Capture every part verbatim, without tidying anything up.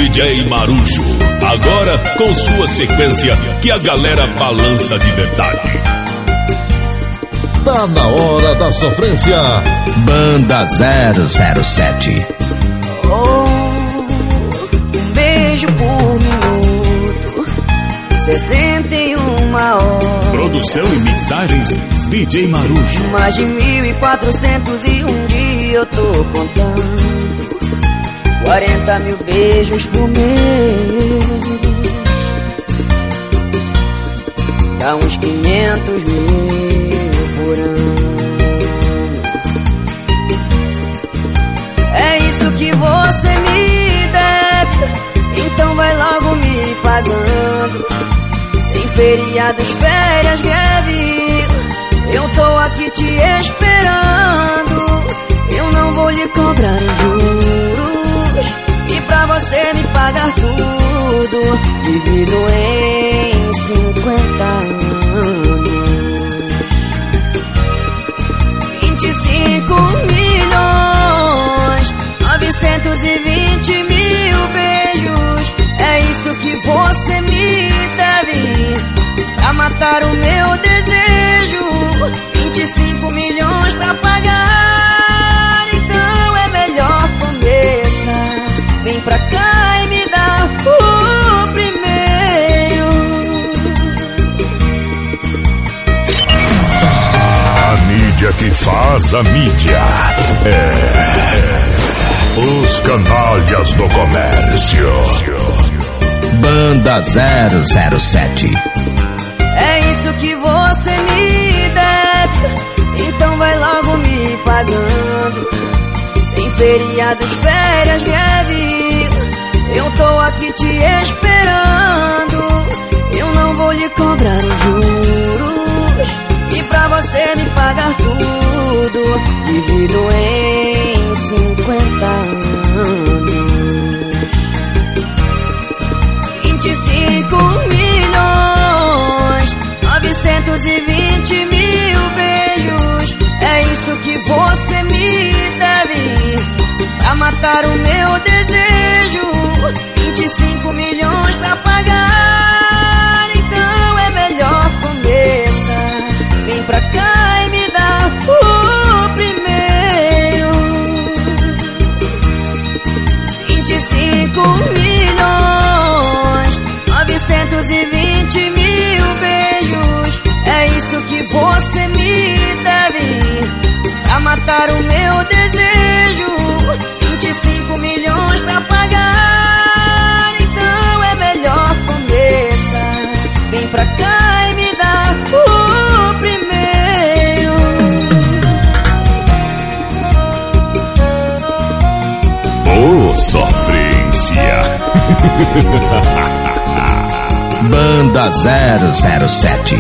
D J Marujo, agora com sua sequência que a galera balança de verdade. Tá na hora da sofrência. Banda zero zero sete. Oh, um beijo por minuto, sessenta e uma horas. Produção e mixagens D J Marujo. Mais de mil e quatrocentos e um dias eu tô contando. Quarenta mil beijos por mês, dá uns quinhentos mil por ano. É isso que você me deve, então vai logo me pagando. Sem feriados, férias, greve, eu tô aqui te esperando. Eu não vou lhe cobrar os juros, e pra você me pagar tudo, divido em cinquenta anos. Vinte e cinco milhões, novecentos e vinte mil beijos. É isso que você me deve, pra matar o meu desejo. Vinte e cinco milhões pra pagar, então é melhor começar. Vem pra cá e me dá o primeiro. A mídia que faz a mídia. É, os canalhas do comércio. Banda zero zero sete. É isso que você me deve, então vai logo me pagando. Sem feriados, férias, greve, eu tô aqui te esperando. Eu não vou lhe cobrar os juros, e pra você me pagar tudo, divido em cinquenta anos. Vinte e cinco milhões, novecentos e vinte mil beijos. É isso que você me deve, pra matar o meu desejo. Vinte e cinco milhões pra pagar, então é melhor começar. Vem pra cá e me dá o primeiro. Vinte e cinco milhões, novecentos e vinte mil beijos. É isso que você me deve, pra matar o meu desejo. Vinte e cinco milhões pra pagar, então é melhor começar. Vem pra cá e me dá o primeiro. Ô, sofrência. Banda zero zero sete.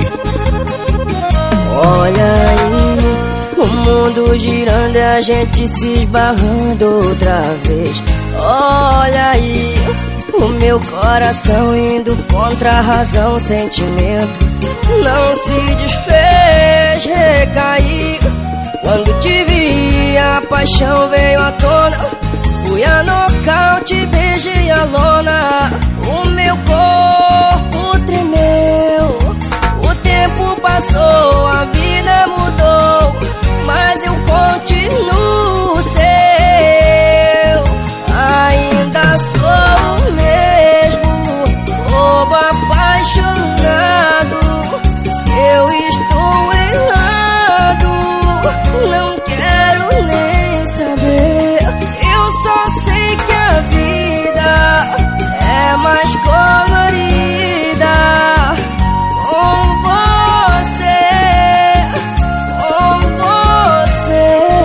Olha aí, o mundo girando e a gente se esbarrando outra vez. Olha aí, o meu coração indo contra a razão, sentimento não se desfez, recaí. Quando te vi, a paixão veio à tona. Fui a nocaute, beijei a lona. O meu corpo tremeu. O tempo passou, a vida mudou, mas eu continuo seu. Ainda sou o mesmo, bobo apaixonado. Se eu estou errado, não quero nem saber. Eu só sei que a vida é mais colorida com você, com você.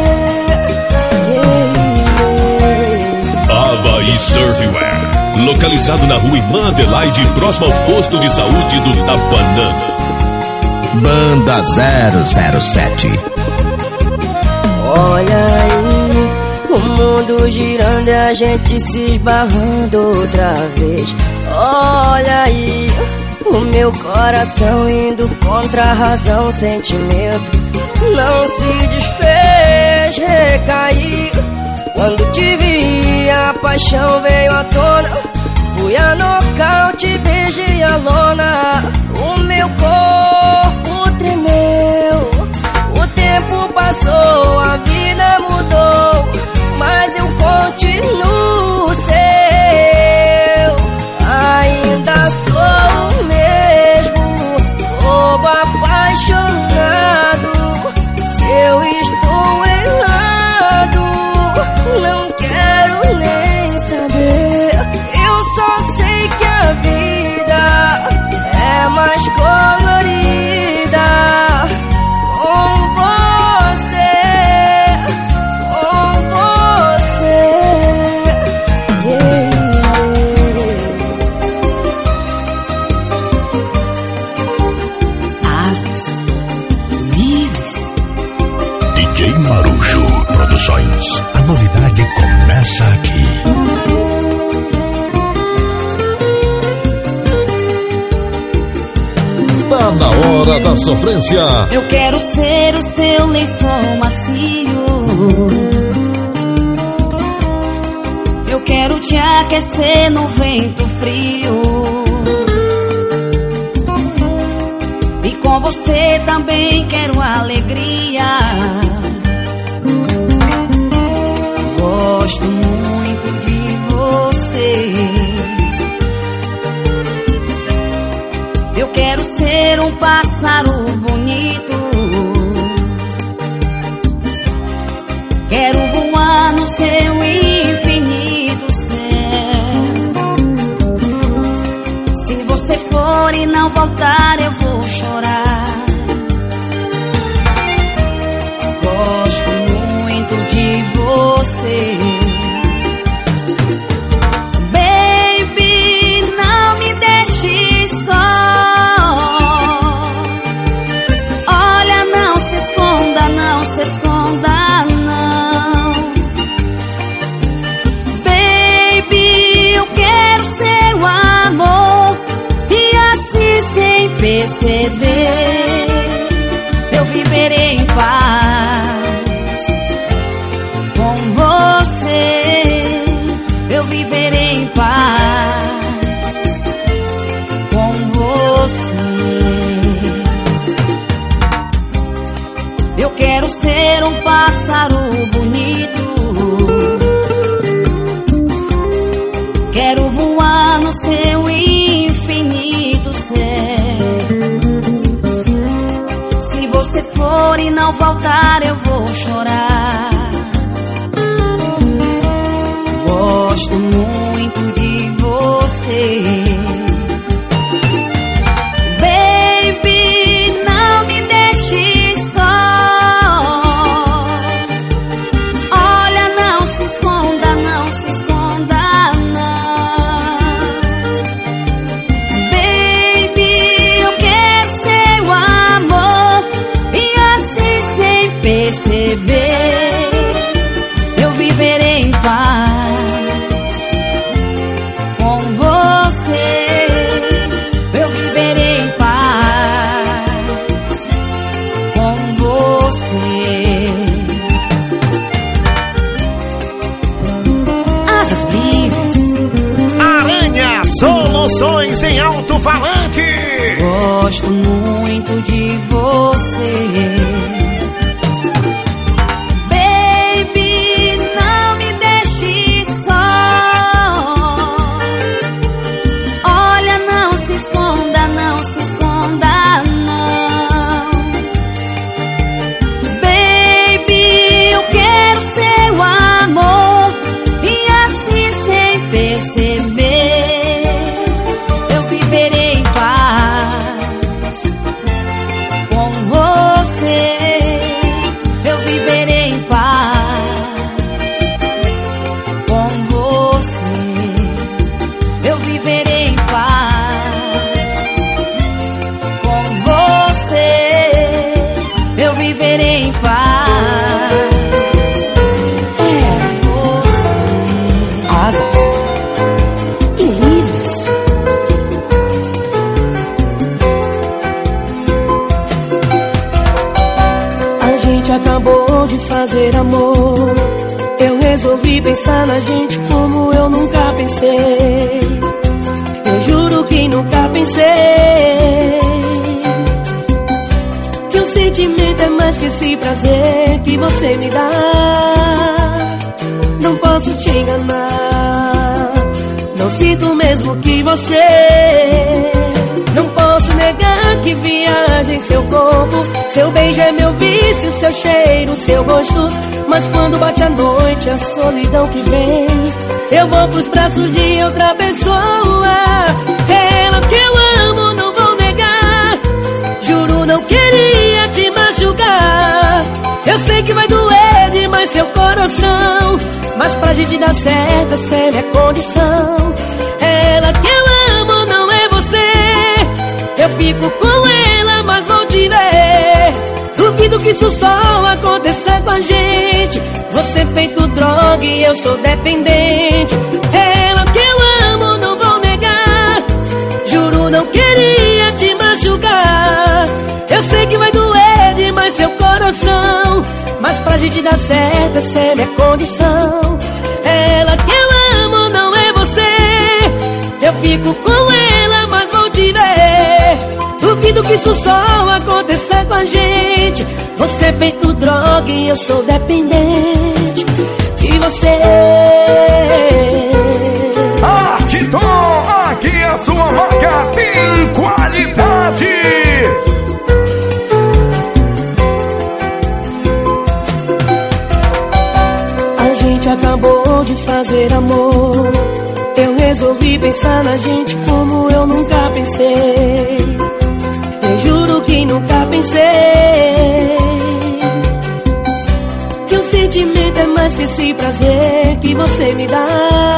Havaí Surfwear, localizado na rua Irmã Adelaide, próximo ao posto de saúde do Tapanã. Banda zero zero sete. Olha aí, o mundo girando e a gente se esbarrando outra vez. Olha aí, o meu coração indo contra a razão, sentimento não se desfez, recaí. Quando te vi, a paixão veio à tona. Fui a nocaute, beijei a lona, o meu corpo tremeu. O tempo passou, a vida mudou, mas eu continuo seu. Ainda sou o mesmo, bobo apaixonado. Se eu estou errado, não quero nem saber. Eu só sei que a vida é mais colorida com você, com você. Yeah. Asas livres. D J Marujo Produções. A novidade começa aqui. Tá na hora da sofrência. Eu quero ser o seu lençol macio. Eu quero te aquecer no vento frio. E com você também quero alegria. Gosto muito de você. Eu quero ser um pássaro bonito. Quero voar no seu infinito céu. Se você for e não voltar, eu vou chorar. Gosto muito de você. Baby, não me deixe só. Perceber, eu viverei em paz com você. Eu viverei em paz com você. Eu quero ser um pássaro bonito. Quero voar no seu infinito céu. Se for e não voltar, eu vou chorar. Gosto muito de você. Baby, não me deixe só. Olha, não se esconda, não se esconda, não. Baby, eu quero seu amor. Perceber, eu viverei em paz com você. Eu viverei em paz com você. Asas livres. Aranha Soluções em Alto-Falante. Gosto muito de você. Acabou de fazer amor. Eu resolvi pensar na gente como eu nunca pensei. que nunca pensei que o sentimento é mais que esse prazer que você me dá. Não posso te enganar, não sinto mesmo que você. Não posso negar que viaja em seu corpo. Seu beijo é meu vício, seu cheiro, seu gosto. Mas quando bate a noite, a solidão que vem, eu vou pros braços de outra pessoa. Ela que eu amo, não vou negar. Juro, não queria te machucar. Eu sei que vai doer demais seu coração, mas pra gente dar certo, essa é minha condição. Ela que eu amo, não é você. Eu fico com ela, mas vou te ver. Duvido que isso só aconteça com a gente. Você feito droga e eu sou dependente. Ela que eu amo, não vou negar. Juro, não queria te machucar. Eu sei que vai doer demais seu coração, mas pra gente dar certo, essa é minha condição. Ela que eu amo, não é você. Eu fico com ela, mas vou te ver. Duvido que isso só aconteça com a gente. Você feito droga e eu sou dependente de você. Artiton, aqui a sua marca tem qualidade. A gente acabou de fazer amor. Eu resolvi pensar na gente como eu nunca pensei. Eu juro que nunca pensei que o sentimento é mais que esse prazer que você me dá.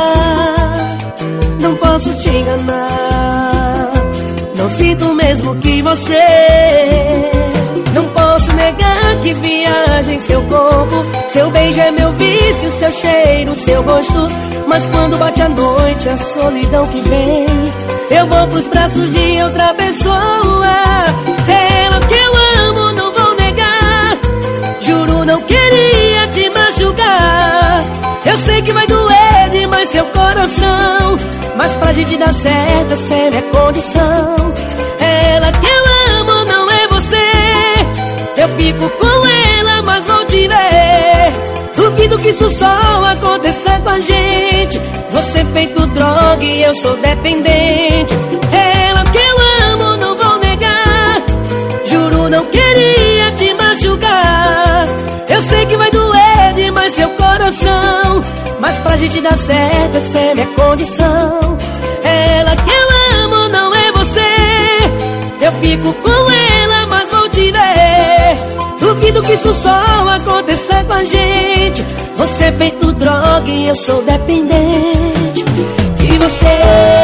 Não posso te enganar, não sinto mesmo que você. Não posso negar que viaja em seu corpo. Seu beijo é meu vício, seu cheiro, seu gosto. Mas quando bate a noite, a solidão que vem, eu vou pros braços de outra pessoa. Ela que eu amo, não vou negar. Juro, não queria te machucar. Eu sei que vai doer demais seu coração, mas pra gente dar certo, essa é minha condição. Ela que eu amo, não é você. Eu fico com ela, mas vou te ver. Duvido que isso só aconteça com a gente. Você feito droga e eu sou dependente. Ela que eu amo, não vou negar. Juro, não queria te machucar. Eu sei que vai doer demais seu coração, mas pra gente dar certo, essa é minha condição. Ela que eu amo, não é você. Eu fico com ela, mas vou te ver. Duvido que isso só aconteça com a gente. Você feito droga e eu sou dependente de você.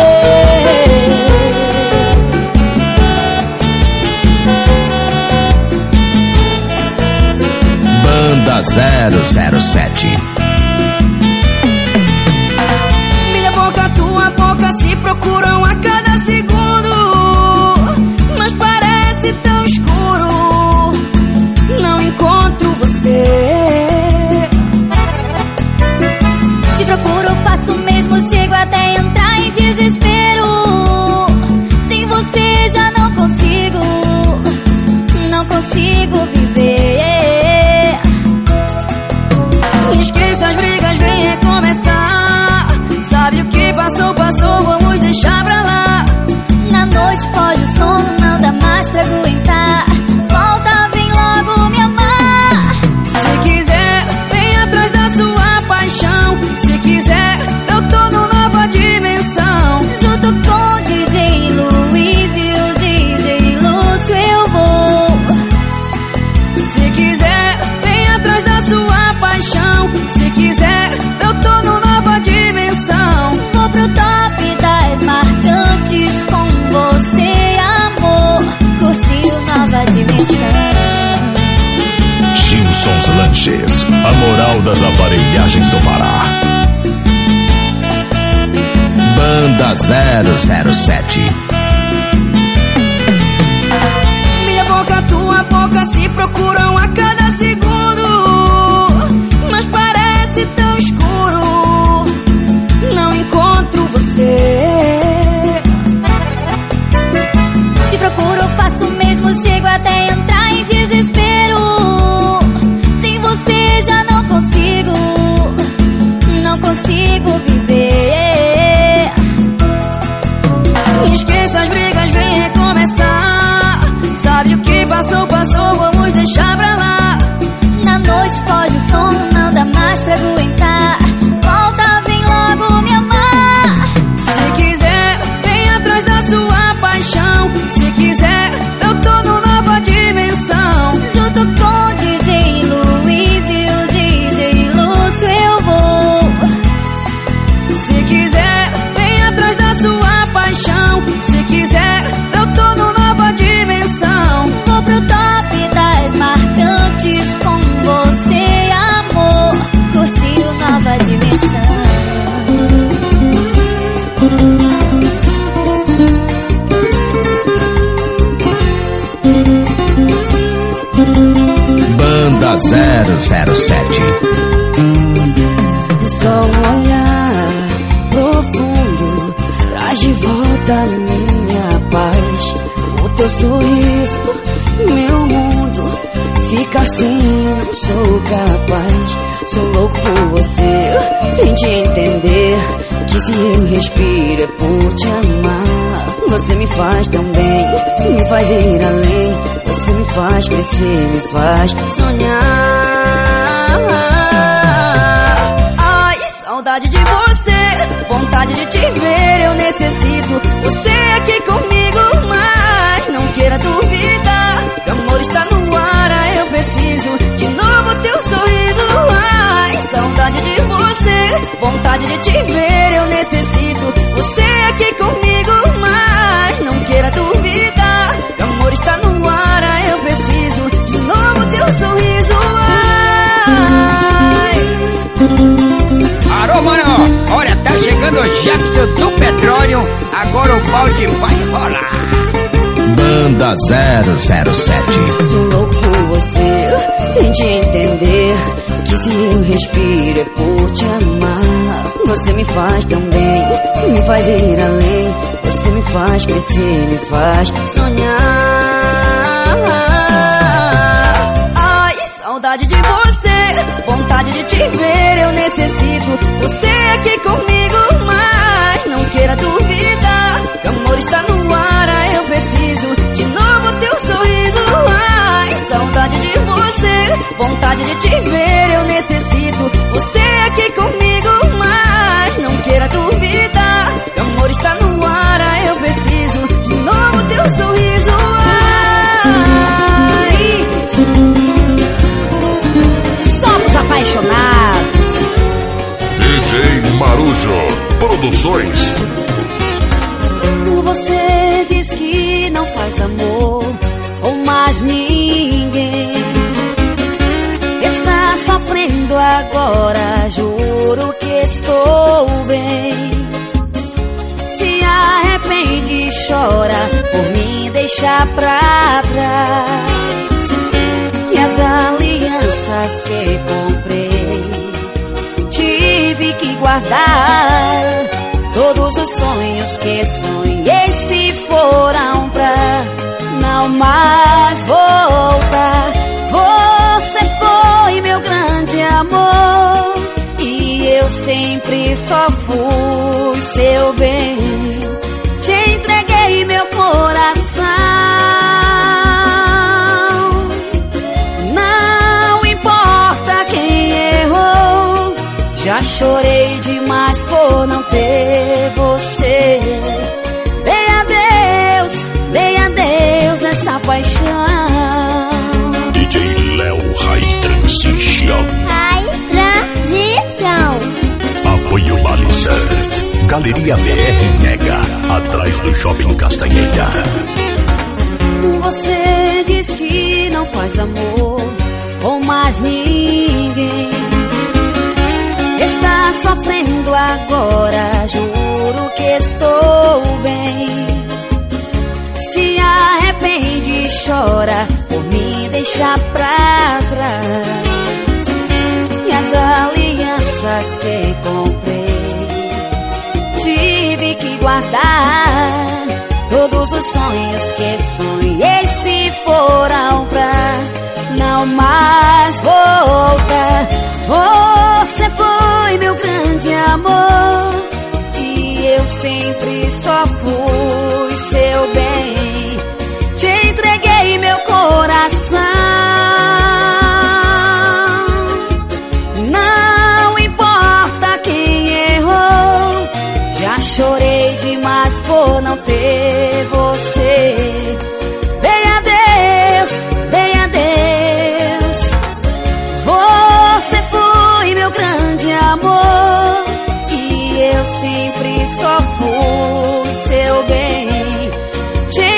Banda zero zero sete. Minha boca, tua boca se procuram a cada segundo, mas parece tão escuro. Não encontro você. Te procuro, faço mesmo, chego até entrar em desespero. Sem você já não consigo, não consigo viver. Esqueça as brigas, vem recomeçar. Sabe o que passou, passou, vamos deixar pra lá. Na noite foge o sono, não dá mais pra aguentar. Volta, vem logo me amar. Se quiser, vem atrás da sua paixão. Se quiser, eu tô numa nova dimensão. Junto com o D J Luiz e o D J Lúcio eu vou. Se quiser, vem atrás da sua paixão. Se quiser, eu tô numa nova dimensão. Vou pro top das marcantes com você, amor. Curtiu nova dimensão. Gilson's Lanches, a moral das aparelhagens do Pará. Banda zero zero sete. Minha boca, tua boca se procuram a cada segundo, mas parece tão escuro. Não encontro você. Banda zero zero sete. Só um olhar profundo traz de volta minha paz. O teu sorriso, meu mundo, fica assim, não sou capaz. Sou louco por você, tente entender que se eu respiro é por te amar. Você me faz tão bem, me faz ir além. Você me faz crescer, me faz sonhar. Ai, saudade de você, vontade de te ver, eu necessito você aqui comigo, mas não queira duvidar. Meu amor está no ar, eu preciso de novo teu sorriso. Ai, saudade de você, vontade de te ver, eu necessito você aqui comigo, mas não queira duvidar. Meu amor está no ar, eu preciso de novo teu sorriso. Ai. Alô, mano, olha, tá chegando o Jefferson do Petróleo, agora o balde vai rolar. Banda zero zero sete. Sou louco por você, tente entender que se eu respiro é por te amar. Você me faz tão bem, me faz ir além. Você me faz crescer, me faz sonhar. Ai, saudade de você, vontade de te ver, eu necessito você aqui comigo, mas não queira duvidar. Meu amor está no ar, eu preciso de novo teu sorriso. Ai, saudade de você, vontade de te ver, eu necessito você aqui comigo, mas não queira duvidar. Meu amor está no ar, eu preciso de novo teu sorriso. Ai, somos apaixonados. D J Marujo Produções. Você diz que não faz amor com mais ninguém. Está sofrendo agora, juro que estou bem. Se arrepende e chora por mim deixar pra trás. E as alianças que comprei tive que guardar. Todos os sonhos que sonhei se foram pra não mais voltar. Você foi meu grande amor e eu sempre só fui seu bem. Te entreguei meu coração. Não importa quem errou, já chorei demais por não ter você. Dei a Deus, dei a Deus essa paixão. D J Léo High Transition. High Transition. Apoio Bali Surf. Galeria B R Mega, atrás do Shopping Castanheira. Você diz que não faz amor com mais ninguém. Está sofrendo agora, juro que estou bem. Se arrepende e chora por me deixar pra trás. E as alianças que comprei tive que guardar. Todos os sonhos que sonhei se foram pra não mais voltar. Você foi meu grande amor e eu sempre só fui seu bem. Te entreguei meu coração. Não importa quem errou, já chorei demais por não ter você. Dei a Deus, dei a Deus. Você foi meu grande amor e eu sempre só fui seu bem. Te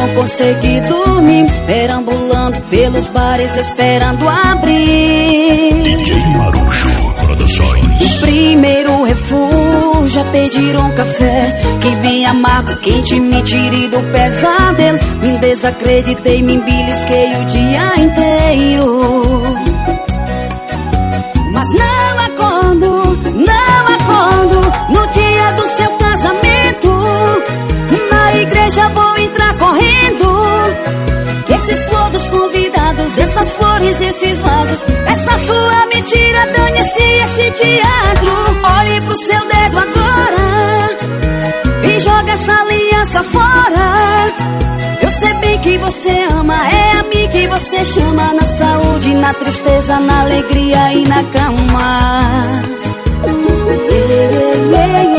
não consegui dormir, perambulando pelos bares esperando abrir. D J Marujo Produções. O primeiro refúgio é pedir um café que vinha amargo, quente, me tire do pesadelo. Me desacreditei, me embelisquei o dia inteiro, mas não acordo, não acordo no dia do seu casamento. Na igreja vou entrar correndo, que esses todos convidados, essas flores, esses vasos, essa sua mentira, dane-se esse teatro. Olhe pro seu dedo agora e joga essa aliança fora. Eu sei bem que você ama, é a mim que você chama. Na saúde, na tristeza, na alegria e na cama. Yeah, yeah,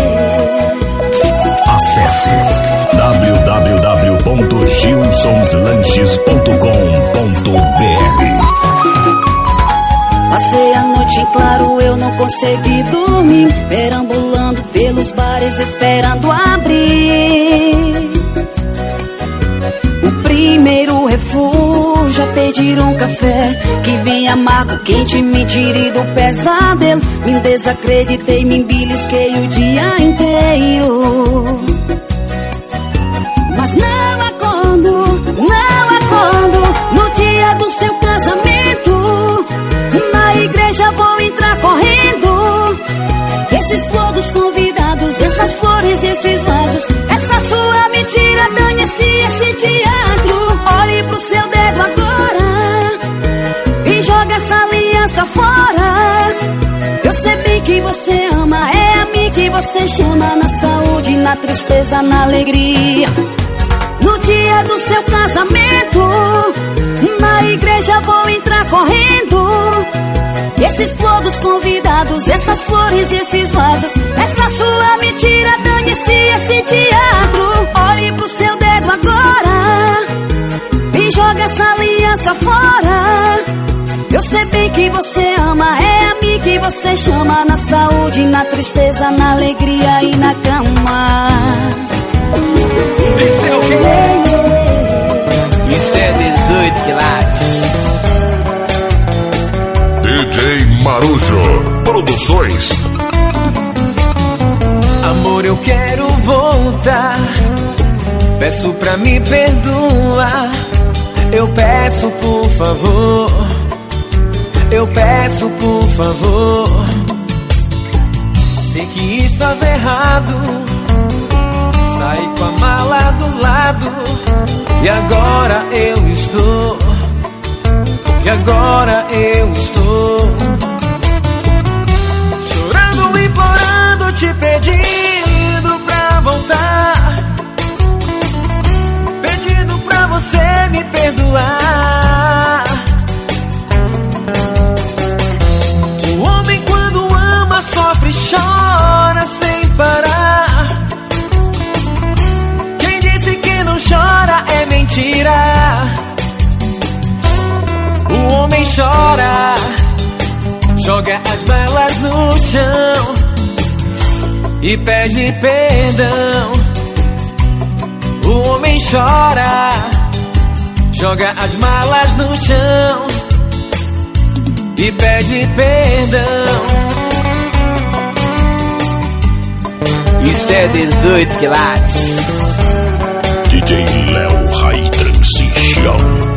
yeah. Acesse w w w ponto gilsons lanches ponto com ponto b r. Passei a noite em claro, eu não consegui dormir, perambulando pelos bares esperando abrir. O primeiro refúgio é pedir um café que vinha amargo, quente, me tire do pesadelo. Me desacreditei, me embelisquei o dia inteiro, mas não acordo, não acordo no dia do seu casamento. Na igreja vou entrar correndo, esses todos convidados, essas flores, esses vasos, essa sua mentira, dane-se esse teatro. Olhe pro seu dedo agora e joga essa aliança fora. Eu sei bem que você ama, é a mim que você chama. Na saúde, na tristeza, na alegria, no dia do seu casamento. Na igreja vou entrar correndo, esses todos convidados, essas flores, esses vasos, essa sua mentira, dane-se esse teatro. Olhe pro seu dedo agora e joga essa aliança fora. Eu sei bem que você ama, é a mim que você chama. Na saúde, na tristeza, na alegria e na cama. Isso é o quê? Isso é dezoito quilates. D J Marujo Produções. Amor, eu quero voltar, peço pra me perdoar. Eu peço por favor, eu peço por favor. Sei que estava errado, saí com a mala do lado, e agora eu estou, e agora eu estou chorando, implorando, te pedindo pra voltar, pedindo pra você me perdoar. O homem quando ama sofre, chora sem parar. Quem disse que não chora é mentira. O homem chora, joga as malas no chão e pede perdão. O homem chora, joga as malas no chão e pede perdão. Isso é dezoito quilates. D J Léo High Transition.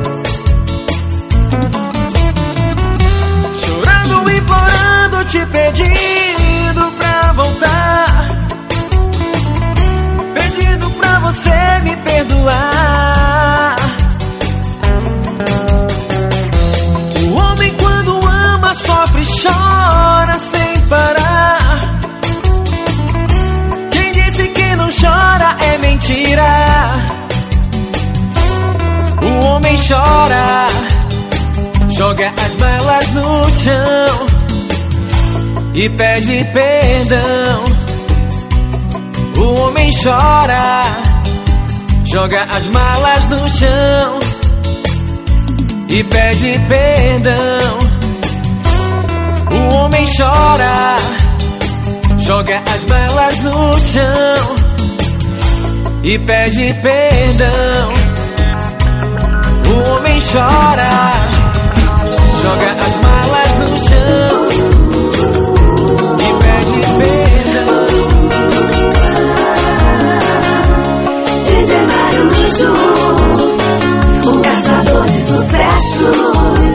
Chorando, implorando, te pedindo pra voltar, pedindo pra você me perdoar. O homem quando ama sofre, chora sem parar. Quem disse que não chora é mentira. O homem chora, joga as malas no chão e pede perdão. O homem chora, joga as malas no chão e pede perdão. O homem chora, joga as malas no chão e pede perdão. O homem chora, joga as malas no chão e pede perdão. D J Marujo, o caçador de sucessos.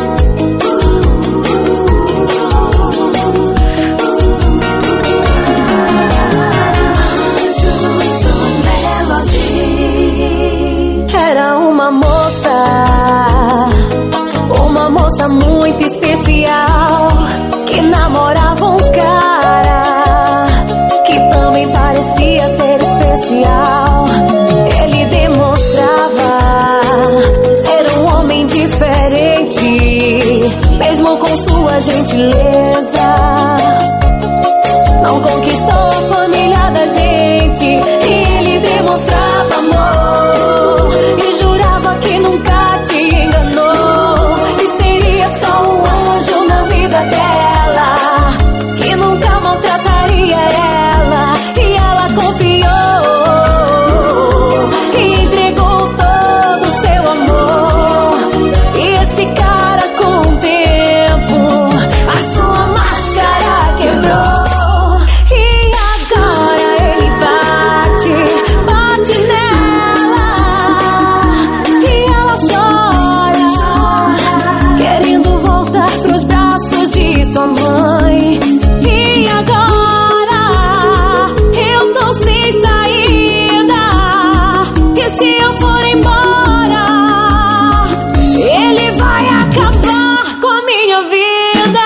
Era uma moça, uma moça muito especial, que namorava um cara que também parecia ser especial. Ele demonstrava ser um homem diferente, mesmo com sua gentileza. Não conquistou a família da gente, e ele demonstrava amor e jurava que nunca te enganou, e seria só um anjo na vida dela, que nunca maltrataria ela. E ela confiou e entregou todo o seu amor. E esse cara, com o tempo, a sua máscara quebrou. Sua mãe, e agora eu tô sem saída, e se eu for embora, ele vai acabar com a minha vida.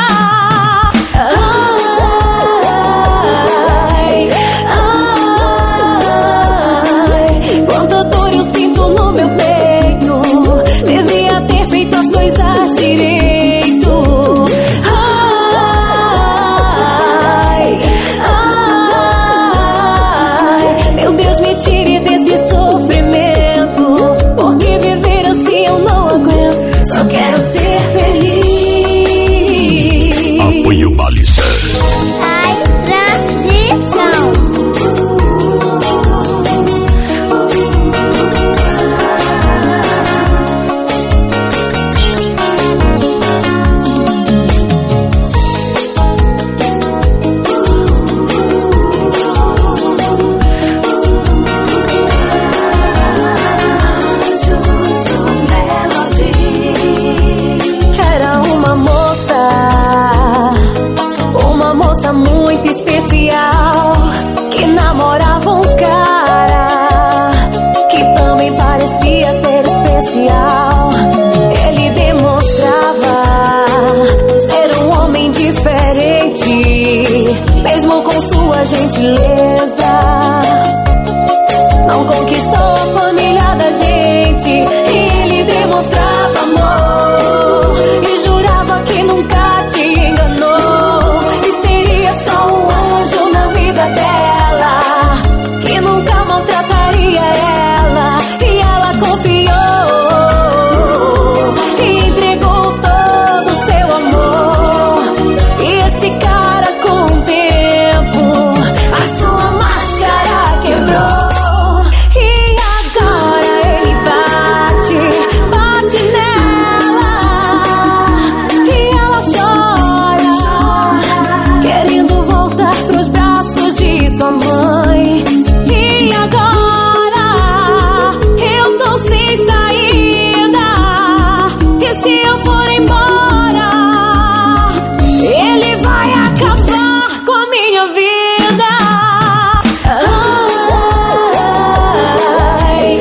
Ai, ai, quanta dor eu sinto no meu peito, devia ter feito as coisas direito. Tire desse sofrimento, porque viver assim eu não aguento. Só quero ser feliz. Apoio Balistas. Ai, transição. Muito especial, que namorava um cara que também parecia ser especial. Ele demonstrava ser um homem diferente, mesmo com sua gentileza. Não conquistou a família da gente, e ele demonstrava amor e jurava que nunca te enganou, e seria só um anjo na vida dela, que nunca maltrataria ela. E ela confiou e entregou todo o seu amor. E esse cara, com o tempo, a sua máscara quebrou. E agora ele bate, bate nela, e ela chora, querendo voltar pros braços de sua mãe. E agora eu tô sem saída, e se eu for embora, ele vai acabar com a minha vida. Ai,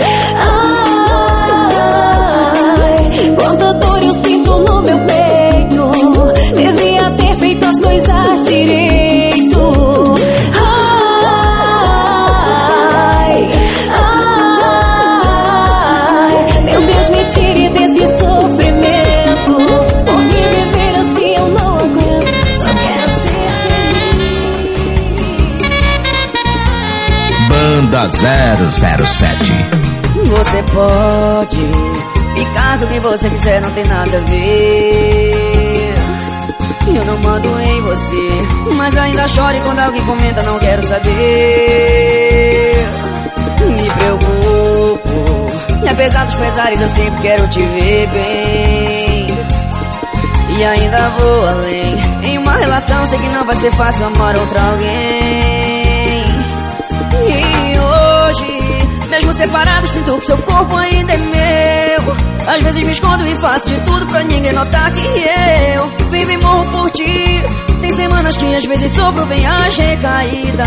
ai, quanta dor eu sinto no meu peito, devia ter feito as coisas direito. Ai, ai, meu Deus, me tire desse sofrimento, porque viver assim eu não aguento. Só quero ser feliz. Banda zero zero sete. Você pode ficar com quem você quiser, não tem nada a ver. Eu não mando em você, mas ainda chore quando alguém comenta, não quero saber. Me meu corpo. E apesar dos pesares eu sempre quero te ver bem. E ainda vou além. Em uma relação sei que não vai ser fácil amar outra alguém. E hoje, mesmo separados, sinto que seu corpo ainda é meu. Às vezes me escondo e faço de tudo pra ninguém notar que eu vivo e morro por ti. Tem semanas que às vezes sofro bem as recaídas.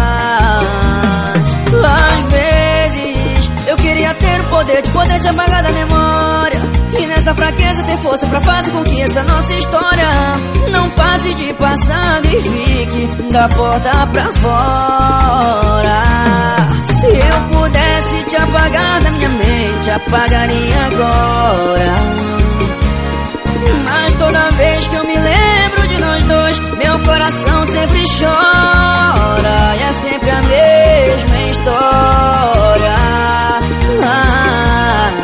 Às vezes eu queria ter o poder de poder te apagar da memória. E nessa fraqueza ter força pra fazer com que essa nossa história não passe de passado e fique da porta pra fora. Se eu pudesse te apagar da minha mente, apagaria agora. Mas toda vez que eu me lembro de nós dois, meu coração sempre chora. E é sempre a mesma história. Ah,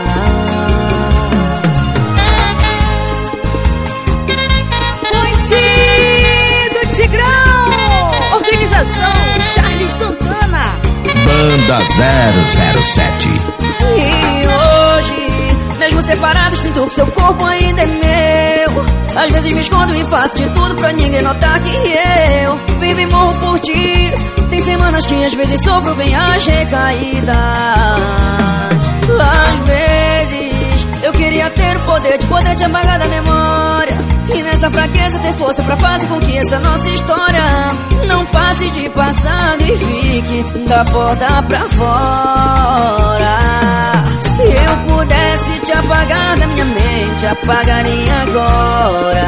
Noite do Tigrão, organização Charles Santana, Banda zero zero sete. e hoje, mesmo separados, sinto que seu corpo ainda é meu. Às vezes me escondo e faço de tudo pra ninguém notar que eu vivo e morro por ti. Tem semanas que às vezes sofro bem as recaídas. Às vezes eu queria ter o poder de poder te apagar da memória. E nessa fraqueza ter força pra fazer com que essa nossa história não passe de passado e fique da porta pra fora. Se eu pudesse te apagar da minha mente, apagaria agora.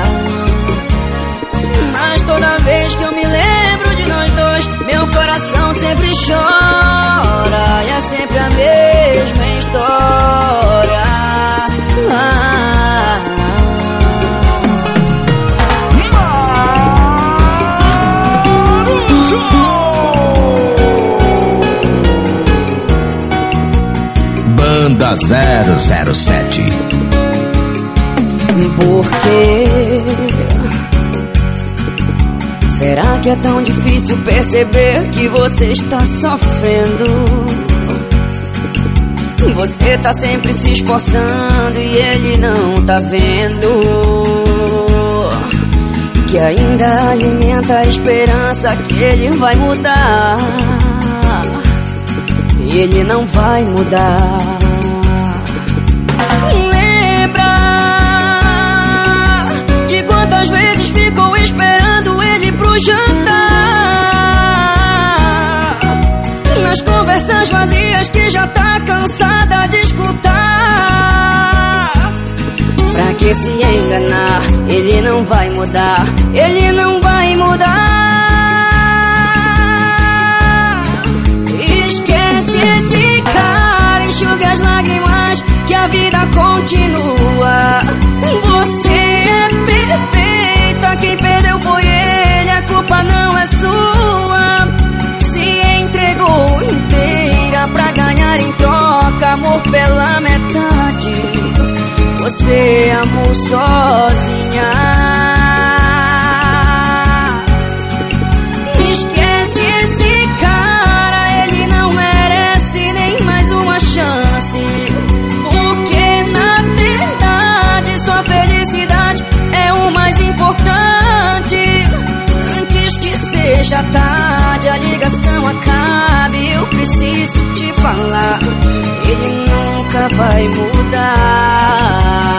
Mas toda vez que eu me lembro de nós dois, meu coração sempre chora. E é sempre a mesma história. Ah, Banda zero zero sete. por quê? Será que é tão difícil perceber que você está sofrendo? Você tá sempre se esforçando e ele não tá vendo que ainda alimenta a esperança que ele vai mudar. E ele não vai mudar. Lembra de quantas vezes ficou esperando ele pro jantar, nas conversas vazias que já tá cansada de escutar. Pra que se enganar? Ele não vai mudar. Ele não vai mudar. Esquece esse cara, enxuga as lágrimas que a vida continua. Você é perfeita, quem perdeu foi ele, a culpa não é sua. Se entregou inteira pra ganhar em troca amor pela metade. Você amou sozinha. Esquece esse cara, ele não merece nem mais uma chance. Porque na verdade sua felicidade é o mais importante. Antes que seja tarde, a ligação acabe, eu preciso te falar, ele nunca vai mudar.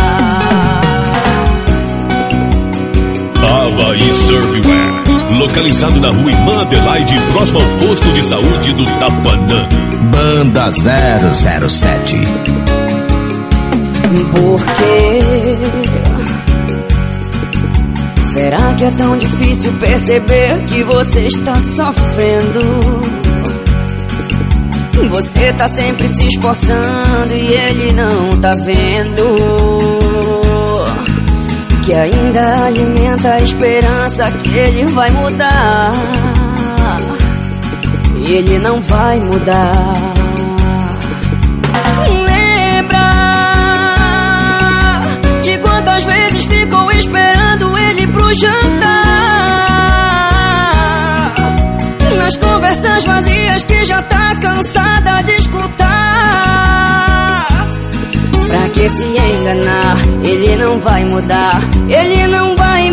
Havaí Surfwear, localizado na rua Irmã Adelaide, próximo ao posto de saúde do Tapanã. Banda zero zero sete. Por quê? Será que é tão difícil perceber que você está sofrendo? Você tá sempre se esforçando e ele não tá vendo que ainda alimenta a esperança que ele vai mudar. E ele não vai mudar. Lembra de quantas vezes ficou esperando ele pro jantar, nas conversas vazias que já tá cansada de escutar. que se enganar. Ele não vai mudar, ele não vai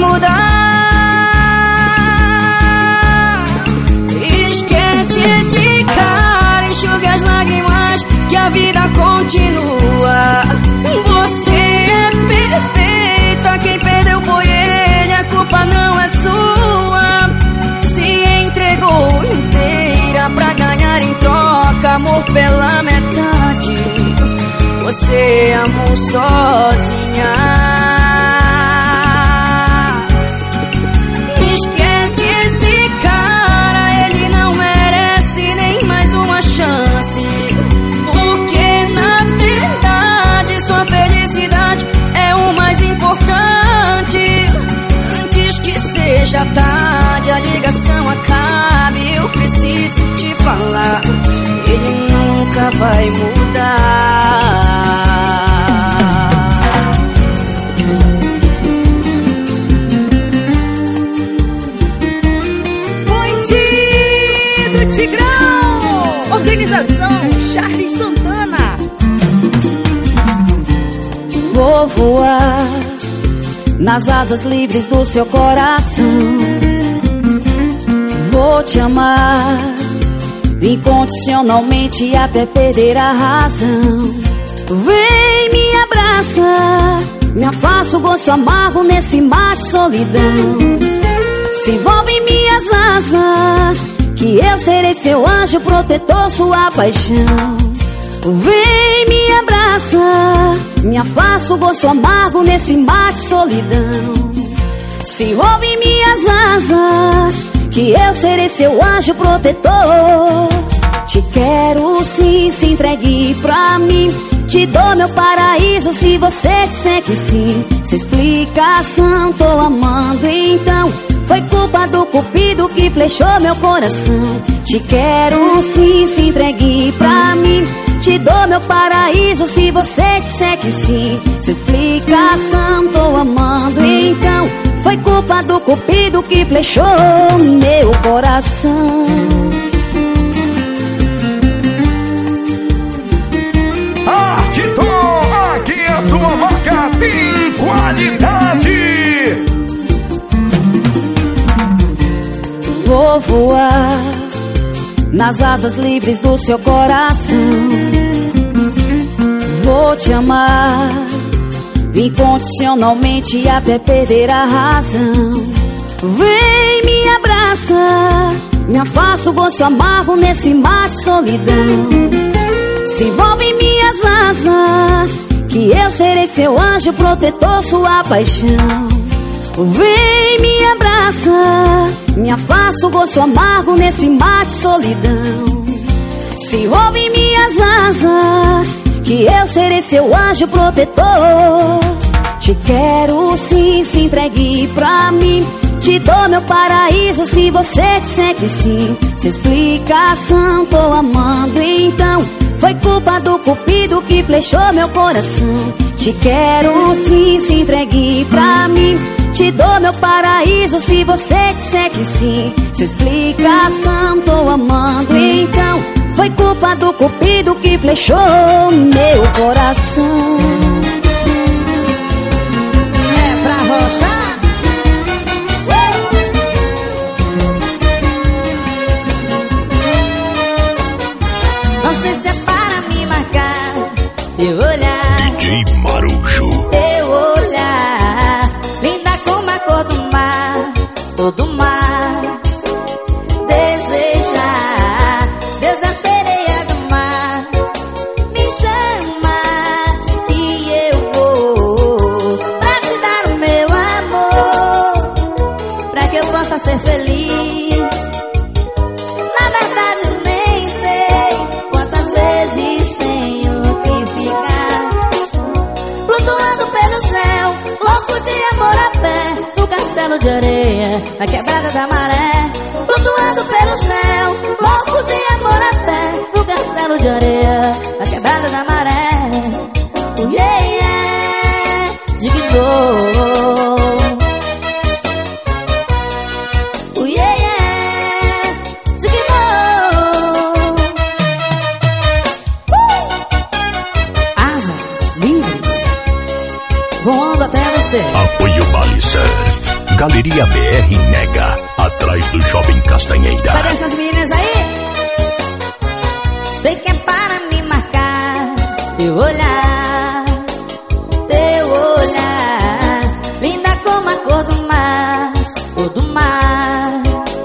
mudar. Esquece esse cara, enxuga as lágrimas, que a vida continua. Você é perfeita, quem perdeu foi ele, a culpa não é sua. Se entregou inteira pra ganhar em troca amor pela metade. Você amou sozinha. Esquece esse cara, ele não merece nem mais uma chance. Porque na verdade sua felicidade é o mais importante. Antes que seja tarde, a ligação acabe, eu preciso te falar, ele nunca vai mudar. Bandido Tigrão, organização Charles Santana. Vou voar nas asas livres do seu coração. Vou te amar incondicionalmente até perder a razão. Vem, me abraça, me afasta o gosto amargo nesse mar de solidão. Se envolve em minhas asas, que eu serei seu anjo protetor, sua paixão. Vem, me abraça, me afasta o gosto amargo nesse mar de solidão. Se envolve em minhas asas, que eu serei seu anjo protetor. Te quero sim, se entregue pra mim. Te dou meu paraíso se você disser que sim. Sem explicação, tô amando então. Foi culpa do cupido que flechou meu coração. Te quero sim, se entregue pra mim. Te dou meu paraíso se você disser que sim. Sem explicação, tô amando então. Foi culpa do cupido que flechou meu coração. Artiton, aqui a sua marca tem qualidade. Vou voar nas asas livres do seu coração. Vou te amar incondicionalmente até perder a razão. Vem, me abraça, me afasta o gosto amargo nesse mar de solidão. Se envolve em minhas asas, que eu serei seu anjo protetor, sua paixão. Vem, me abraça, me afasta o gosto amargo nesse mar de solidão. Se envolve em minhas asas, que eu serei seu anjo protetor. Te quero sim, se entregue pra mim. Te dou meu paraíso se você disser que sim. Sem explicação, tô amando então. Foi culpa do cupido que flechou meu coração. Te quero sim, se entregue pra mim. Te dou meu paraíso se você disser que sim. Sem explicação, tô amando então. Foi culpa do cupido que flechou meu coração. É pra rochar. Não sei se é para me marcar teu olhar, D J Marujo. teu olhar, linda como a cor do mar, todo mar. Desejar, Deus é sereia do mar. Me chama que eu vou pra te dar o meu amor, pra que eu possa ser feliz. Na verdade eu nem sei quantas vezes tenho que ficar flutuando pelo céu, louco de amor a pé, no castelo de areia, na quebrada da maré. Flutuando pelo céu, louco de amor a pé, no castelo de areia, na quebrada da maré. Oh yeah, yeah, dignou. Oh yeah, yeah, dignou. Uh! Asas livres. Galeria B R Nega, atrás do Shopping Castanheira. Cadê essas meninas aí? Sei que é para me marcar. Teu olhar, teu olhar, linda como a cor do mar, cor do mar.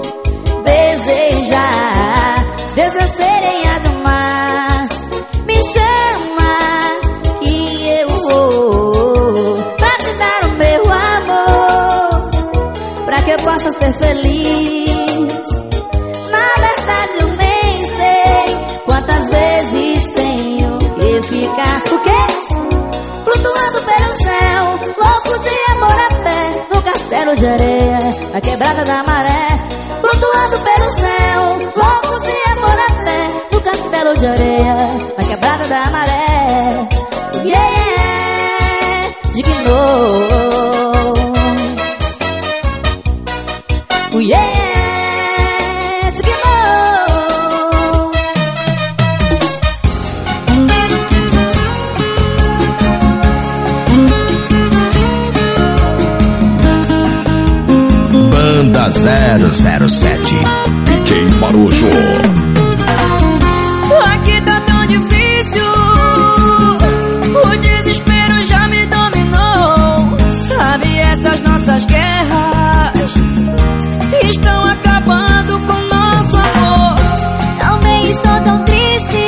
Desejar, Deus é sereia do mar. Me chama que eu vou pra te dar o meu amor, pra que eu possa ser feliz. Na verdade eu nem sei quantas vezes tenho que ficar. O quê? Flutuando pelo céu, louco de amor a pé, no castelo de areia, na quebrada da maré. Flutuando pelo céu, louco de amor a pé, no castelo de areia, na quebrada da maré. Yeah, dignou. Yeah, dignou. Banda zero zero sete. D J Marujo. Aqui tá tão difícil, o desespero já me dominou. Sabe, essas nossas guerras estão acabando com nosso amor. Também estou tão triste,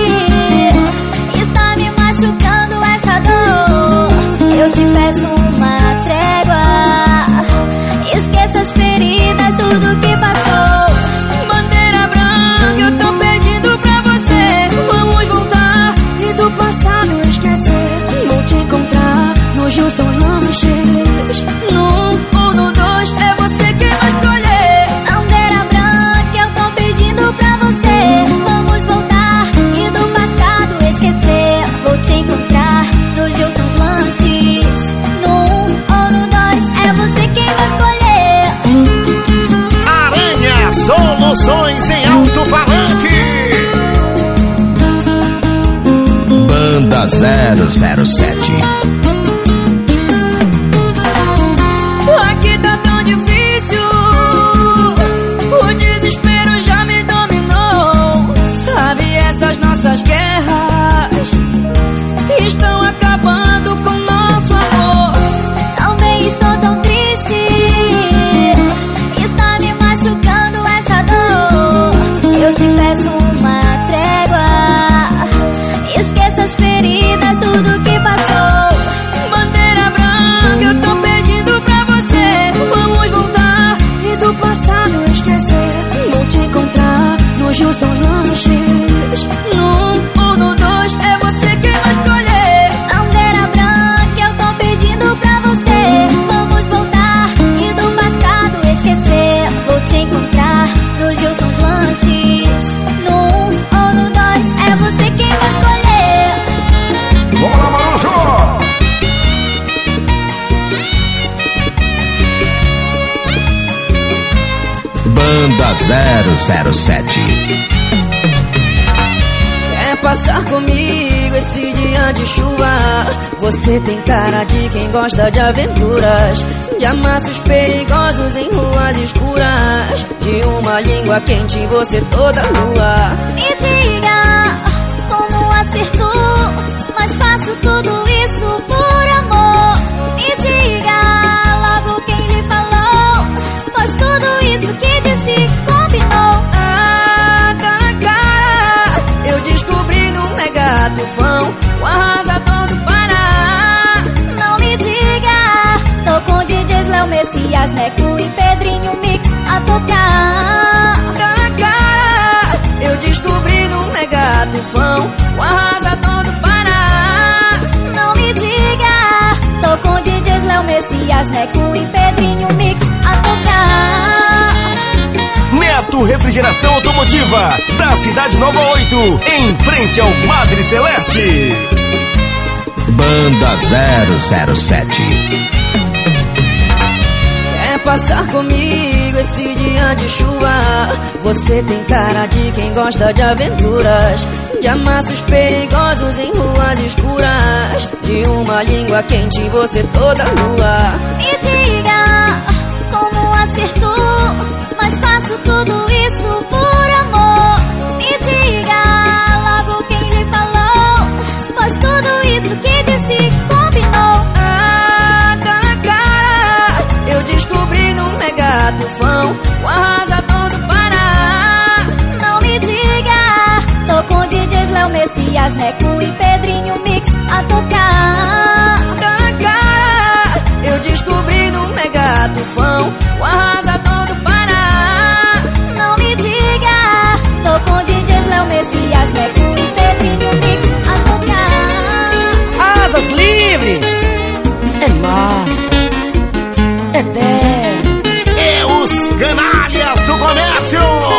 está me machucando essa dor. Eu te peço uma trégua, esqueça as feridas, tudo que passou. Bandeira branca, eu tô pedindo pra você. Vamos voltar e do passado esquecer. Vou te encontrar no Gil São Lanches. No um ou no dois, é você quem vai escolher. Bandeira branca, eu tô pedindo pra você. Vamos voltar e do passado esquecer. Vou te encontrar no Gil São Lanches. No um ou no dois, é você quem vai escolher. Aranha Soluções em Alto-Falante. Banda zero zero sete. Aqui tá tão difícil, o desespero já me dominou. Sabe, essas nossas guerras estão acabando com nosso amor. Também estou tão triste, está me machucando essa dor. Eu te peço uma trégua, esqueça as feridas, tudo que passou. Bandeira branca, eu tô pedindo pra você. Vamos voltar e do passado esquecer. Vou te encontrar no Gil São Lanches. No um ou no dois, é você quem vai escolher. Bandeira branca, eu tô pedindo pra você. Vamos voltar e do passado esquecer. Vou te encontrar no Gil São Lanches. No um ou no dois, é você quem vai escolher. Vamos lá, Marujo! Banda zero zero sete. Quer passar comigo esse dia de chuva? Você tem cara de quem gosta de aventuras, de amassos perigosos em ruas escuras, de uma língua quente você toda nua. Me diga como acertou, mas faço tudo isso por amor. Me diga logo quem lhe falou, pois tudo isso que disse combinou. Ah, tá na cara, eu descobri no Mega Tufão, o arrasador do Pará. Não me diga, tô com D Js Léo Messias, Neco e Pedrinho Mix a tocar. Tá na cara, eu descobri no Mega Tufão, o arrasador do Pará. Não me diga, tô com D Js Léo Messias, Neco e Pedrinho Mix a tocar. Neto Refrigeração Automotiva, da Cidade Nova oito, em frente ao Madre Celeste. Banda zero zero sete. Quer passar comigo esse dia de chuva? Você tem cara de quem gosta de aventuras, de amassos perigosos em ruas escuras, de uma língua quente você toda nua. Me diga o arrasador do Pará. Não me diga, tô com D Js Léo Messias, Neco e Pedrinho Mix a tocar. Asas livres, é massa, é dez. É os canalhas do comércio.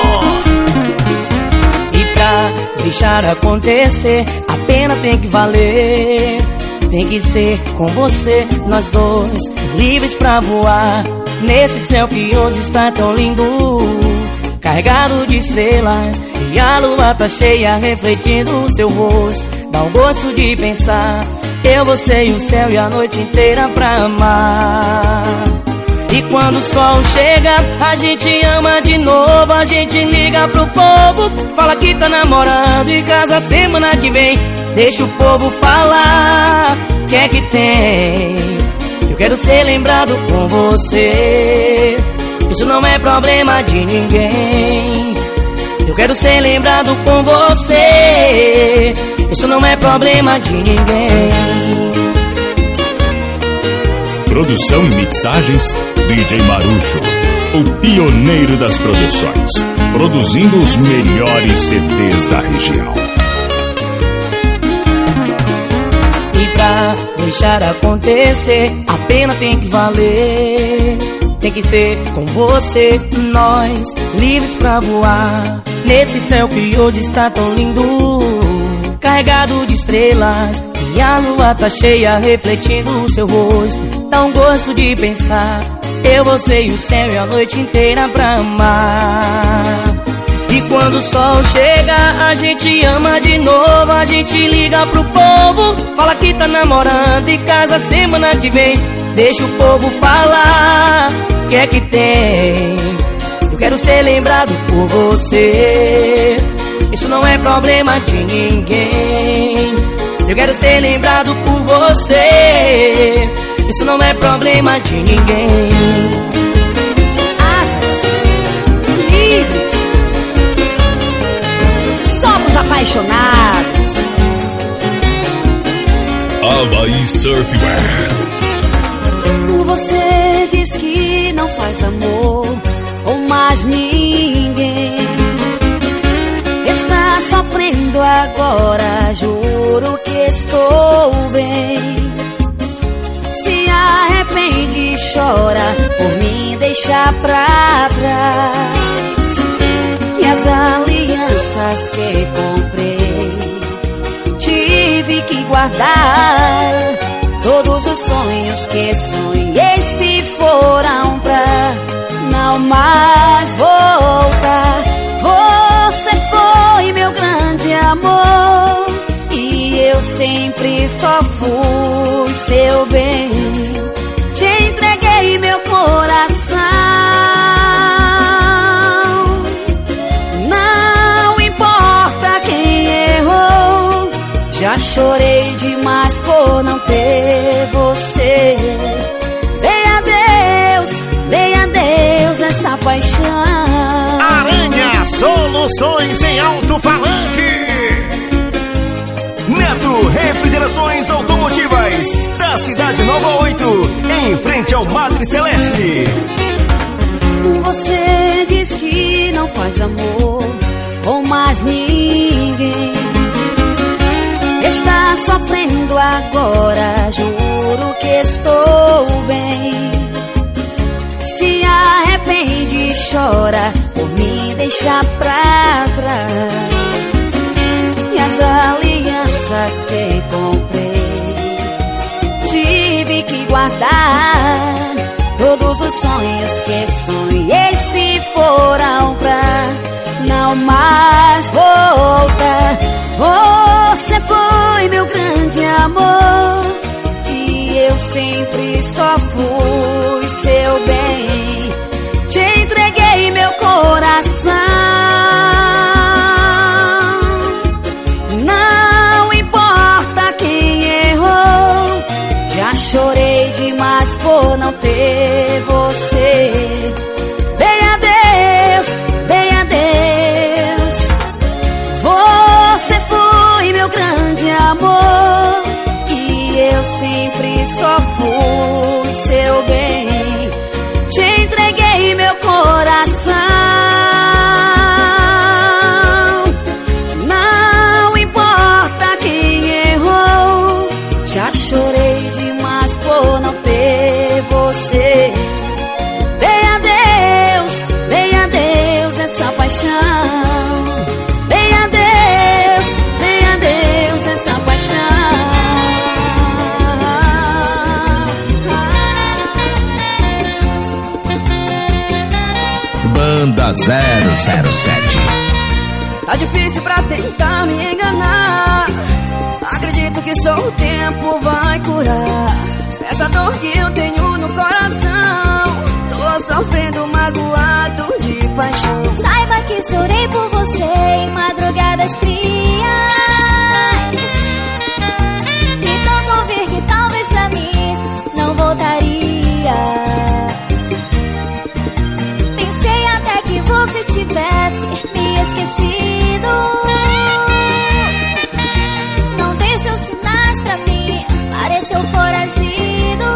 E pra deixar acontecer, a pena tem que valer. Tem que ser com você, nós dois, livres pra voar nesse céu que hoje está tão lindo, carregado de estrelas, e a lua tá cheia refletindo o seu rosto. Dá um gosto de pensar, eu, você e o céu e a noite inteira pra amar. E quando o sol chega, a gente ama de novo, a gente liga pro povo, fala que tá namorando e casa semana que vem. Deixa o povo falar, que é que tem? Eu quero ser lembrado com você, isso não é problema de ninguém. Eu quero ser lembrado com você, isso não é problema de ninguém. Produção e mixagens, D J Marujo, o pioneiro das produções, produzindo os melhores C Ds da região. E pra deixar acontecer, a pena tem que valer. Tem que ser com você, nós, livres pra voar nesse céu que hoje está tão lindo, carregado de estrelas, e a lua tá cheia refletindo o seu rosto. Dá um gosto de pensar, eu, você e o céu e a noite inteira pra amar. E quando o sol chega, a gente ama de novo, a gente liga pro povo, fala que tá namorando e casa semana que vem. Deixa o povo falar, que é que tem? Eu quero ser lembrado por você, isso não é problema de ninguém. Eu quero ser lembrado por você, isso não é problema de ninguém. Asas livres, somos apaixonados. Havaí Surfwear. Você diz que não faz amor com mais ninguém, está sofrendo agora, juro que estou bem. Se arrepende e chora por mim, deixa pra trás. E as alianças que comprei, tive que guardar. Todos os sonhos que sonhei se foram pra não mais voltar. Você foi meu grande amor e eu sempre só fui seu bem. Te entreguei meu coração, não importa quem errou. Já chorei demais por não ter você. Dei a Deus, dei a Deus essa paixão. Aranha Soluções em Alto-Falante. Neto Refrigerações Automotivas, da Cidade Nova oito, em frente ao Madre Celeste. Você diz que não faz amor com mais ninguém, está sofrendo agora, juro que estou bem. Se arrepende e chora por mim, deixa pra trás. E as alianças que comprei, tive que guardar. Todos os sonhos que sonhei se foram pra não mais voltar. Você foi meu grande amor e eu sempre só fui seu bem. Te entreguei meu coração, não importa quem errou. Já chorei demais por não ter você. Dei a Deus, dei a Deus. Você foi meu grande amor e eu sempre só fui seu bem. Te entreguei Banda zero zero sete. Tá difícil pra tentar me enganar. Acredito que só o tempo vai curar essa dor que eu tenho no coração. Tô sofrendo magoado de paixão. Saiba que chorei por você em madrugadas frias, de tanto ouvir que talvez pra mim não voltaria. Pensei até que você tivesse me esquecido. Não deixou sinais pra mim, pareceu foragido.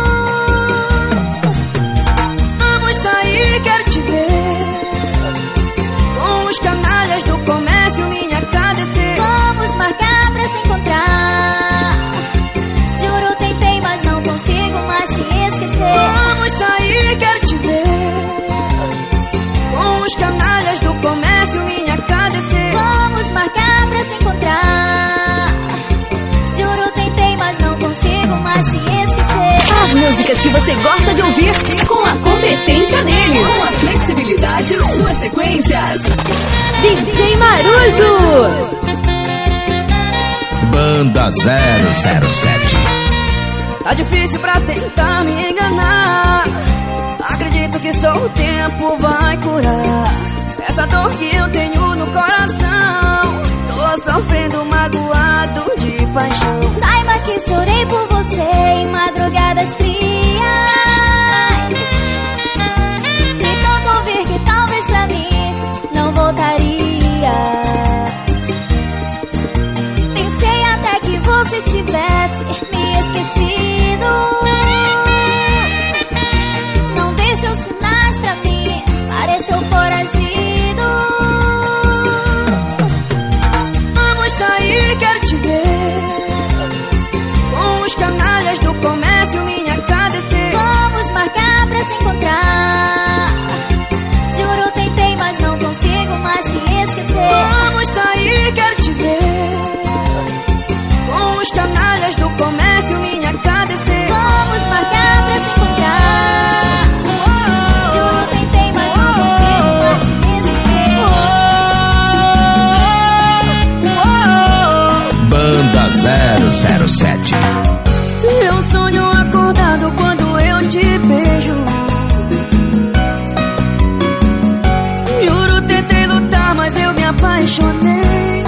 Vamos sair, quero te ver, com os canalhas do comércio, minha K D C. Vamos marcar pra se encontrar. Juro, tentei, mas não consigo mais te esquecer. Vamos sair, quero te ver, com os canalhas do comércio, minha K D C. Vamos marcar pra se encontrar. Juro, tentei, mas não consigo mais te esquecer. As músicas que você gosta de ouvir com a competência dele, com a flexibilidade em suas sequências. D J Marujo. Banda zero zero sete. Tá difícil pra tentar me enganar. Acredito que só o tempo vai curar essa dor que eu tenho no coração. Tô sofrendo magoado de paixão. Saiba que chorei por você em madrugadas frias, de tanto ouvir que talvez pra mim não voltaria. Pensei até que você tivesse me esquecido. Não deixou sinais pra mim, pareceu foragido. Vamos sair, quero te ver, com os canalhas do comércio, minha K D C. Vamos marcar pra se encontrar. Juro, tentei, mas não consigo mais te esquecer. Vamos sair, quero te ver, com os canalhas do comércio, minha K D C. Vamos marcar pra se encontrar. Juro, tentei, mas não consigo mais te esquecer. Banda zero zero sete. Eu sonho acordado quando eu te beijo. Juro, tentei lutar, mas eu me apaixonei.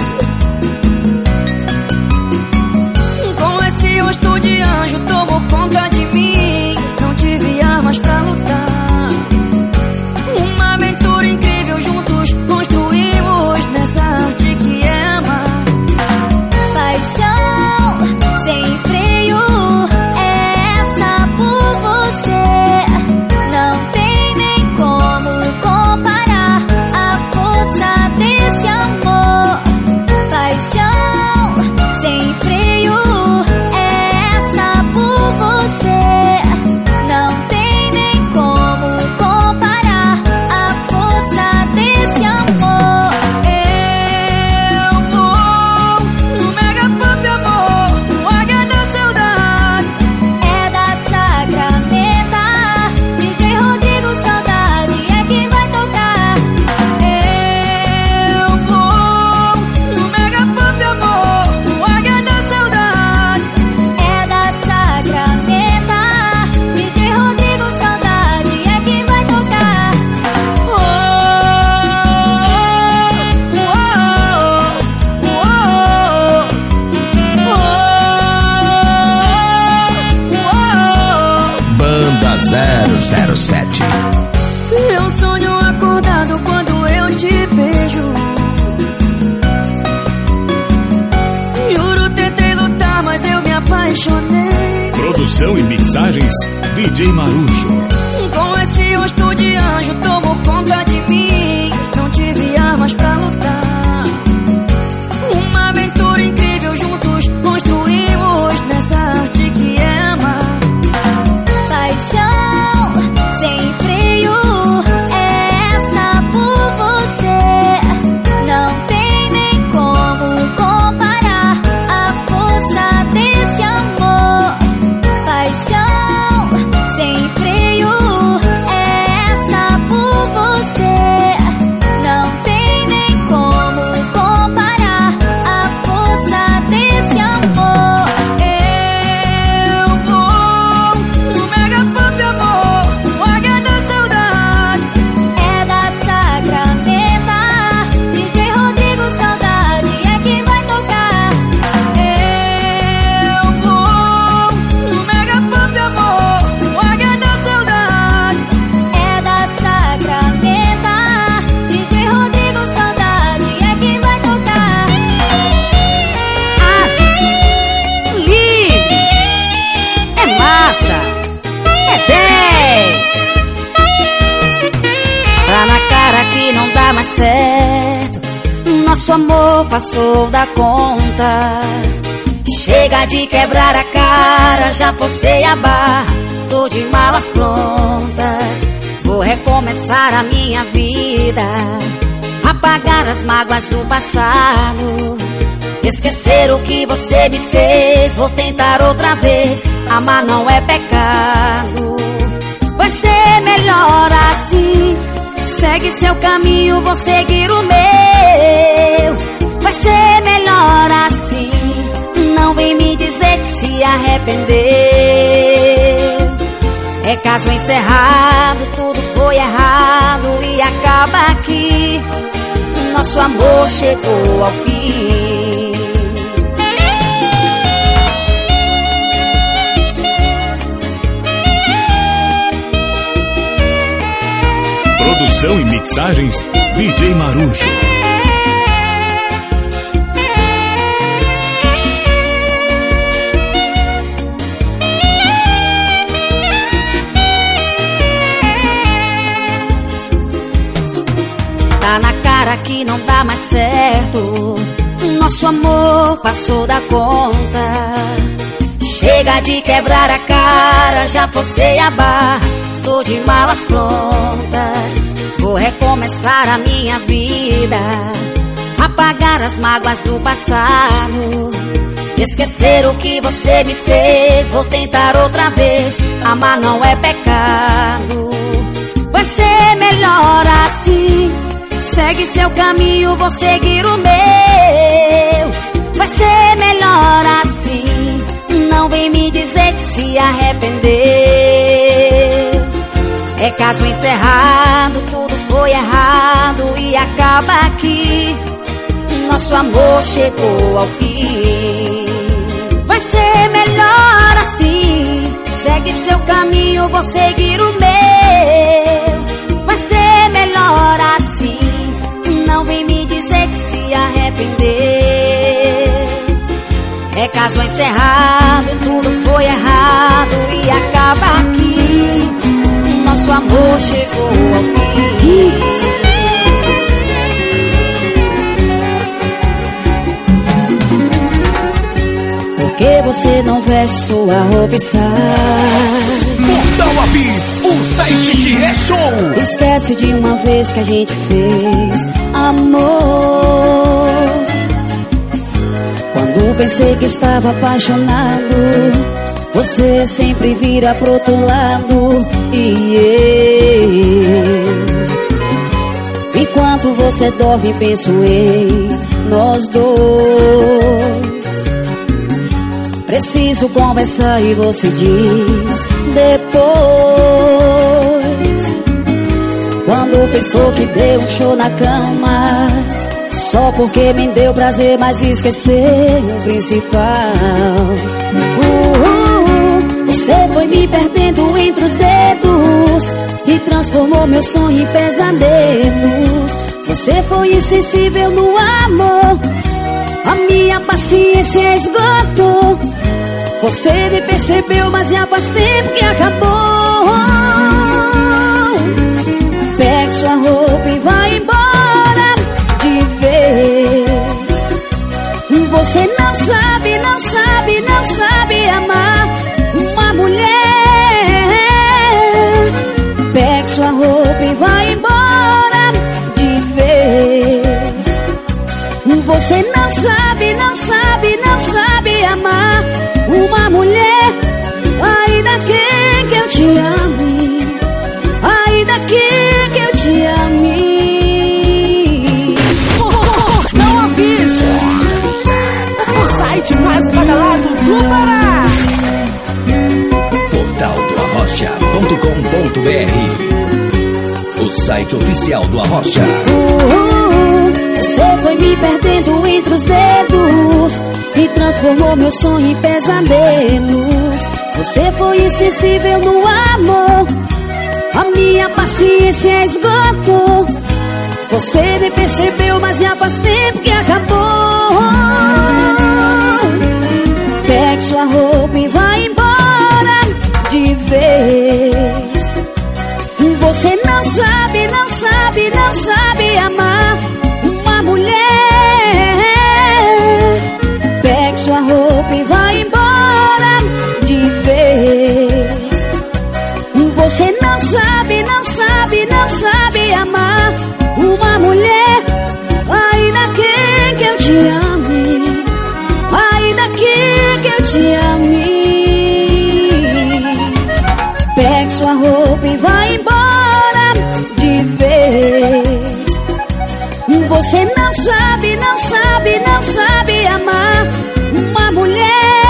Com esse rosto de anjo tomou conta de mim. Não tive armas pra lutar. Uma aventura incrível juntos construímos nessa arte que é amar. Paixão sem freio, essa por você. Não tem nem como comparar a força desse amor. Paixão sem freio, essa por você. Não tem nem como comparar a força desse amor. Eu vou no Mega Pop Amor, no Águia da Saudade. É da Sacramento, D J Rodrigo Saudade é quem vai tocar. Eu vou no Mega Pop Amor, no Águia da Saudade. É da Sacramento, D J Rodrigo Saudade é quem vai tocar. Oh, Banda zero zero sete. eu sonho acordado quando eu te beijo. Juro, tentei lutar, mas eu me apaixonei. Produção e mixagens D J Marujo. Com esse rosto de anjo tomou conta de mim. Não tive armas pra lutar. Uma aventura incrível juntos construímos nessa arte que é amar. Paixão sem freio, essa por você. Não tem nem como comparar a força desse amor. Paixão sem freio, Nosso amor passou da conta. Chega de quebrar a cara, já forcei a barra, tô de malas prontas. Vou recomeçar a minha vida, apagar as mágoas do passado, esquecer o que você me fez. Vou tentar outra vez, amar não é pecado. Vai ser melhor assim, segue seu caminho, vou seguir o meu. Vai ser melhor assim, não vem me dizer que se arrependeu. É caso encerrado, tudo foi errado e acaba aqui. Nosso amor chegou ao fim. Produção e mixagens D J Marujo. Tá na cara que não dá mais certo, nosso amor passou da conta. Chega de quebrar a cara, já forcei a barra, tô de malas prontas. Vou recomeçar a minha vida, apagar as mágoas do passado, esquecer o que você me fez. Vou tentar outra vez, amar não é pecado. Vai ser melhor assim, segue seu caminho, vou seguir o meu. Vai ser melhor assim, não vem me dizer que se arrependeu. É caso encerrado, tudo foi errado e acaba aqui. Nosso amor chegou ao fim. Vai ser melhor assim, segue seu caminho, vou seguir o meu. Vai ser melhor assim, não vem me dizer que se arrependeu. É caso encerrado, tudo foi errado e acaba aqui. Nosso amor chegou ao fim. Por que você não veste sua roupa e sai? Portal Abis, o site que é show. Esquece de uma vez que a gente fez amor. Quando pensei que estava apaixonado, você sempre vira pro outro lado. E eu, enquanto você dorme, penso em nós dois. Preciso conversar e você diz depois. Quando pensou que deu um show na cama, só porque me deu prazer, mas esqueceu o principal. uh, uh, Você foi me perdendo entre os dedos e transformou meu sonho em pesadelos. Você foi insensível no amor, a minha paciência esgotou. Você me percebeu, mas já faz tempo que acabou. Pegue sua roupa e vai embora de vez. Você não sabe, não sabe, não sabe amar uma mulher. Pegue sua roupa e vai embora de vez. Você não sabe, não sabe, não sabe amar uma mulher. Ainda quer que eu te ame, ainda quer que eu te ame. Não aviso, o site mais badalado do Pará. portal do arrocha ponto com ponto br, o site oficial do Arrocha. uh, uh, Você foi me perdendo entre os dedos e transformou meu sonho em pesadelos. Você foi insensível no amor, a minha paciência esgotou. Você me percebeu, mas já faz tempo que acabou. Pegue sua roupa e vai embora de vez. Você não sabe, não sabe, não sabe amar uma mulher. sabe, não sabe, não sabe amar uma mulher. Ainda quer que eu te ame, ainda quer que eu te ame. Pegue sua roupa e vai embora de vez. Você não sabe, não sabe, não sabe amar uma mulher.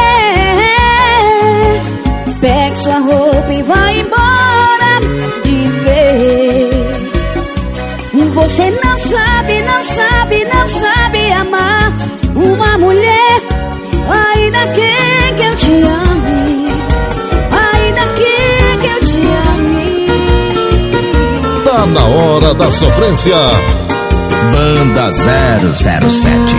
Pegue sua roupa e vai embora de vez. Você não sabe, não sabe, não sabe amar uma mulher. Ainda quer que eu te ame, ainda quer que eu te ame. Tá na hora da sofrência. Banda zero zero sete.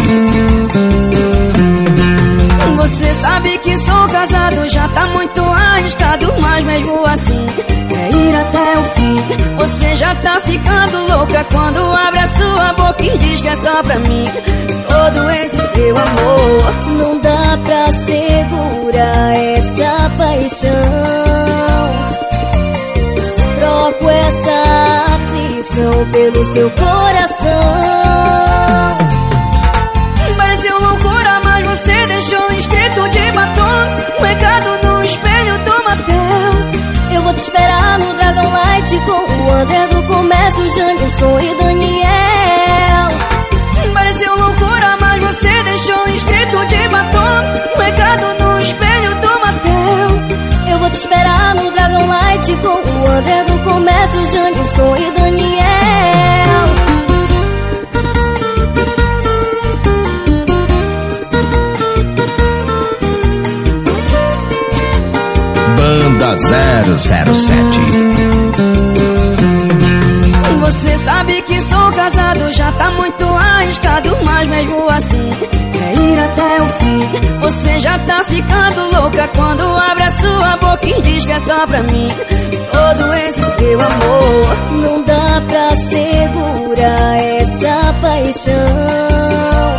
Você sabe que sou casado, já tá muito arriscado, mas mesmo assim quer ir até o fim. Você já tá ficando louca quando abre a sua boca e diz que é só pra mim todo esse seu amor. Não dá pra segurar essa paixão. Troco essa aflição pelo seu coração. Pareceu loucura, mas você deixou escrito de batom um recado no espelho do motel. Eu vou te esperar no Dragon Light com o André do Comércio, Janderson e Daniel. Pareceu loucura, mas você deixou escrito de batom um recado no espelho do motel. Eu vou te esperar no Dragon Light com o André do Comércio, Janderson e Daniel. Banda zero zero sete. Você sabe que sou casado, já tá muito arriscado, mas mesmo assim quer ir até o fim. Você já tá ficando louca quando abre a sua boca e diz que é só pra mim todo esse seu amor. Não dá pra segurar essa paixão.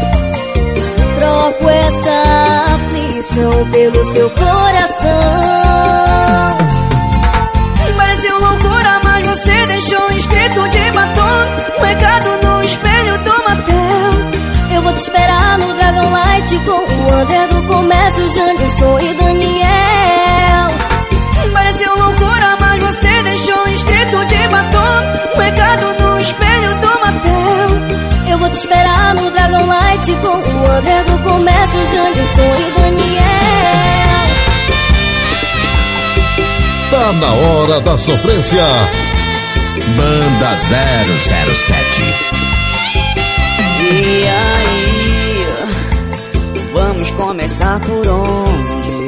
Troco essa aflição pelo seu coração. Pareceu loucura, mas você deixou escrito de batom um recado no espelho do motel. Eu vou te esperar no Dragon Light com o André do Comércio, Janderson e Daniel. Pareceu loucura, mas você deixou escrito de batom um recado no espelho do motel. Eu vou te esperar no Dragon Light com o André do Comércio, Janderson e Daniel. Tá na hora da sofrência. Banda zero zero sete. E aí, vamos começar por onde?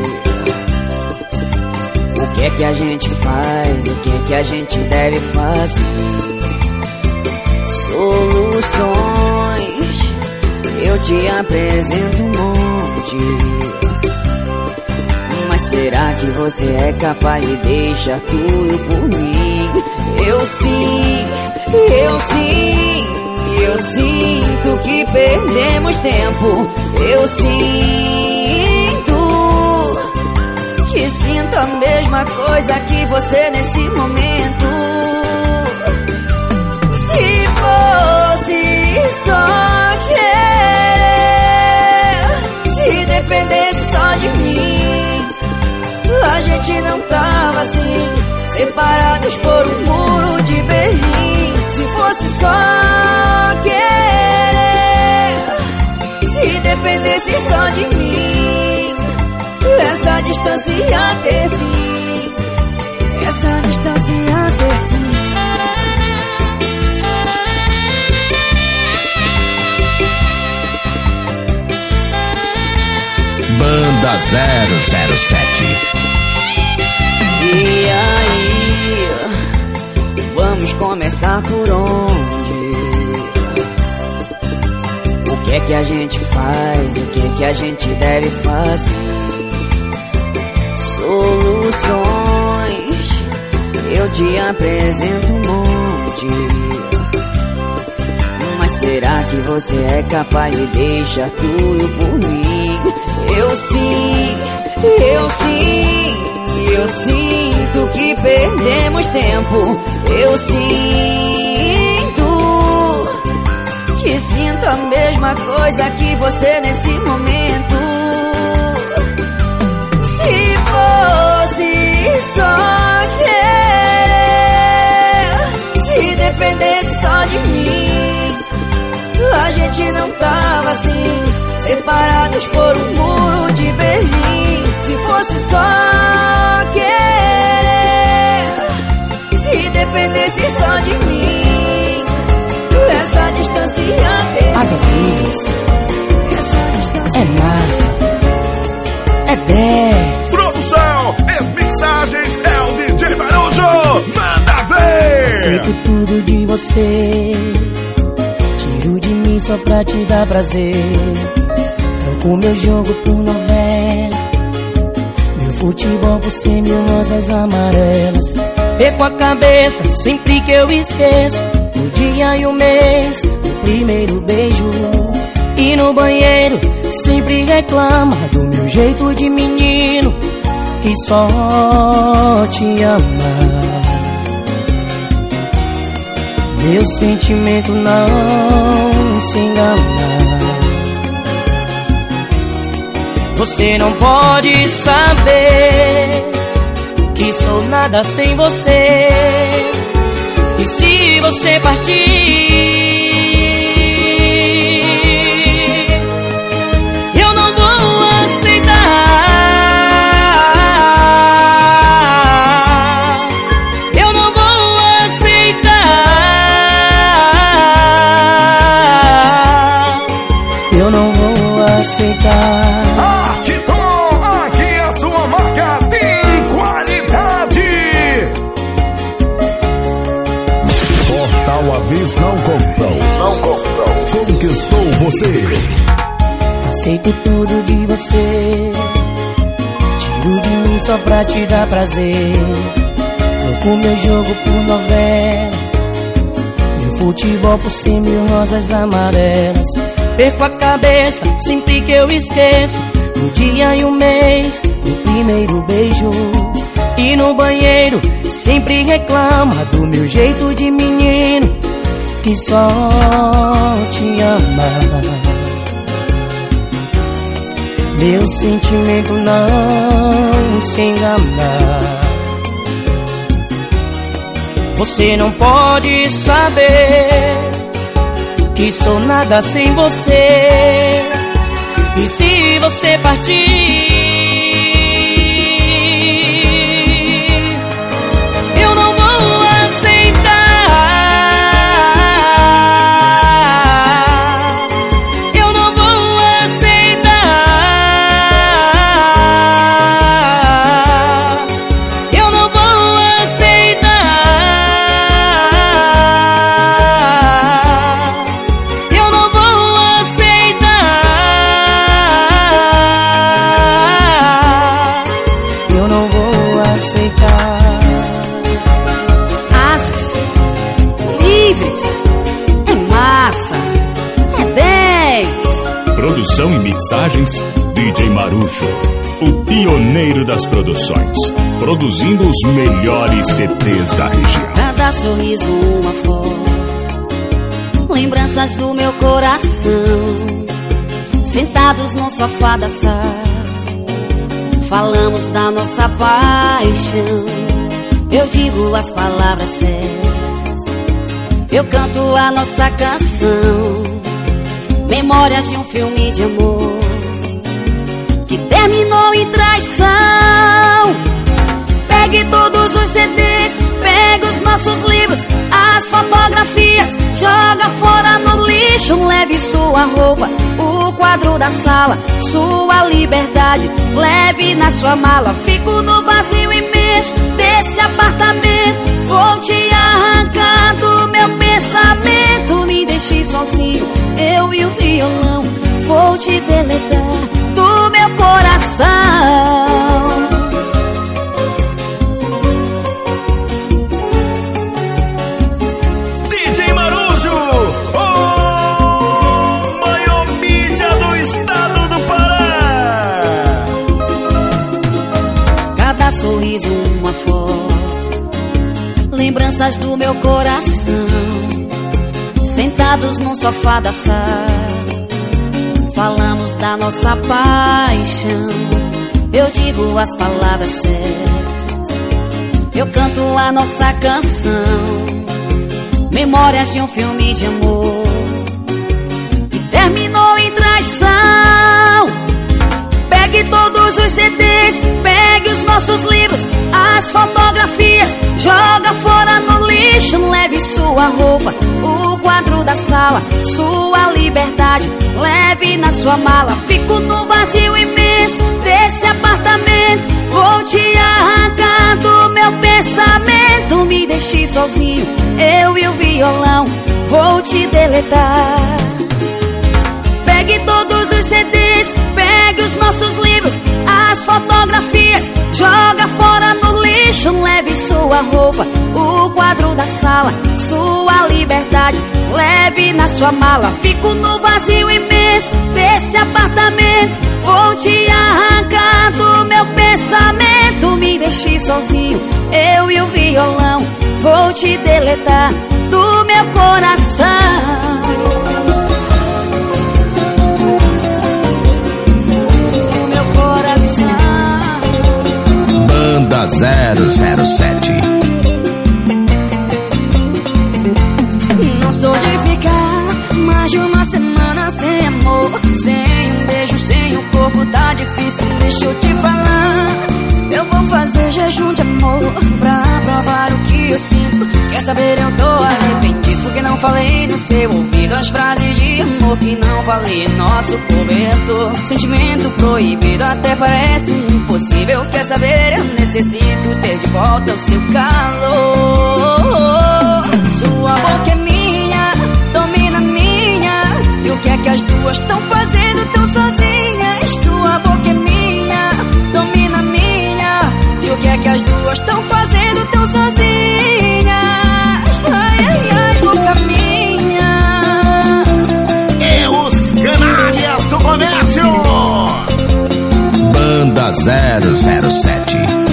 O que é que a gente faz? O que é que a gente deve fazer? Soluções, eu te apresento um monte. Mas será que você é capaz de deixar tudo por mim? Eu sim, eu sim, eu sinto que perdemos tempo. Eu sinto que sinto a mesma coisa que você nesse momento. Se fosse só querer, se dependesse só de mim, a gente não tava assim, separados por um muro de Berlim. Se fosse só querer, se dependesse só de mim, essa distância ia ter fim, essa distância ia ter fim. Banda zero zero sete. E aí, vamos começar por onde? O que é que a gente faz? O que é que a gente deve fazer? Soluções, eu te apresento um monte. Mas será que você é capaz de deixar tudo por mim? Eu sim, eu sim, Eu sinto que perdemos tempo. Eu sinto que sinto a mesma coisa que você nesse momento. Se fosse só querer, se dependesse só de mim, a gente não tava assim, separados por um muro de Berlim. Se fosse só querer, se dependesse só de mim, essa distância ia ter. Asas Essa distância é massa, é dez. Produção e mixagens é o D J Marujo. Manda ver! Aceito tudo de você, tiro de mim só pra te dar prazer. Troco meu jogo por novela, meu futebol por cem mil rosas amarelas. Perco a cabeça sempre que eu esqueço o dia e o mês do primeiro beijo. E no banheiro sempre reclama do meu jeito de menino que só te ama. Meu sentimento não se engana. Você não pode saber que sou nada sem você. E se você partir, eu não vou aceitar. Eu não vou aceitar. Eu não vou aceitar. Artiton, aqui a sua marca tem qualidade. Portal Avis não comprou. Não comprou. Conquistou você. Aceito tudo de você, tiro de mim só pra te dar prazer. Troco meu jogo por novelas, meu futebol por cem mil rosas amarelas. Perco a cabeça sempre que eu esqueço o dia e o mês do primeiro beijo. E no banheiro sempre reclama do meu jeito de menino que só te ama. Meu sentimento não se engana. Você não pode saber que sou nada sem você. E se você partir, eu não vou aceitar. Eu não vou aceitar. Eu não vou aceitar. Eu não vou aceitar. Eu não vou aceitar. Asas livres, é massa, é dez. Produção e mixagens, D J Marujo, o pioneiro das produções, produzindo os melhores C Ds da região. Cada sorriso uma foto, lembranças do meu coração. Sentados no sofá da sala, falamos da nossa paixão. Eu digo as palavras certas, eu canto a nossa canção. Memórias de um filme de amor que terminou em traição. Pegue todos os C Ds, pegue os nossos livros, as fotografias, joga fora no lixo. Leve sua roupa, o quadro da sala, sua liberdade, leve na sua mala. Fico no vazio imenso desse apartamento, vou te arrancar do meu pensamento. Me deixe sozinho, eu e o violão, vou te deletar do meu coração. D J Marujo, o maior mídia do estado do Pará. Cada sorriso lembranças do meu coração, sentados num sofá da sala, falamos da nossa paixão. Eu digo as palavras certas, eu canto a nossa canção, memórias de um filme de amor que terminou em traição. Pegue todos os C Ds, pegue os nossos livros, as fotografias, joga fora no lixo. Leve sua roupa, o quadro da sala, sua liberdade, leve na sua mala. Fico no vazio imenso desse apartamento, vou te arrancar do meu pensamento. Me deixe sozinho, eu e o violão, vou te deletar. Pegue todos os C Ds, pegue os nossos livros, as fotografias, joga fora no lixo. Leve sua roupa, o quadro da sala, sua liberdade, leve na sua mala. Fico no vazio imenso desse apartamento, vou te arrancar do meu pensamento. Me deixe sozinho, eu e o violão, vou te deletar do meu coração. Banda zero zero sete. Não sou de ficar mais de uma semana sem amor, sem um beijo, sem o corpo, tá difícil, deixa eu te falar. Eu vou fazer jejum de amor pra provar o que eu sinto. Quer saber, eu tô arrependido porque não falei no seu ouvido as frases de amor que não falei em nosso cobertor. Sentimento proibido até parece impossível. Quer saber, eu necessito ter de volta o seu calor. Sua boca é minha, domina minha, e o que é que as duas estão fazendo tão sozinhas? Sua boca é minha, domina minha, e o que é que as duas estão fazendo tão sozinhas? Ai, ai, ai, boca minha. E os canalhas do comércio. Banda zero zero sete.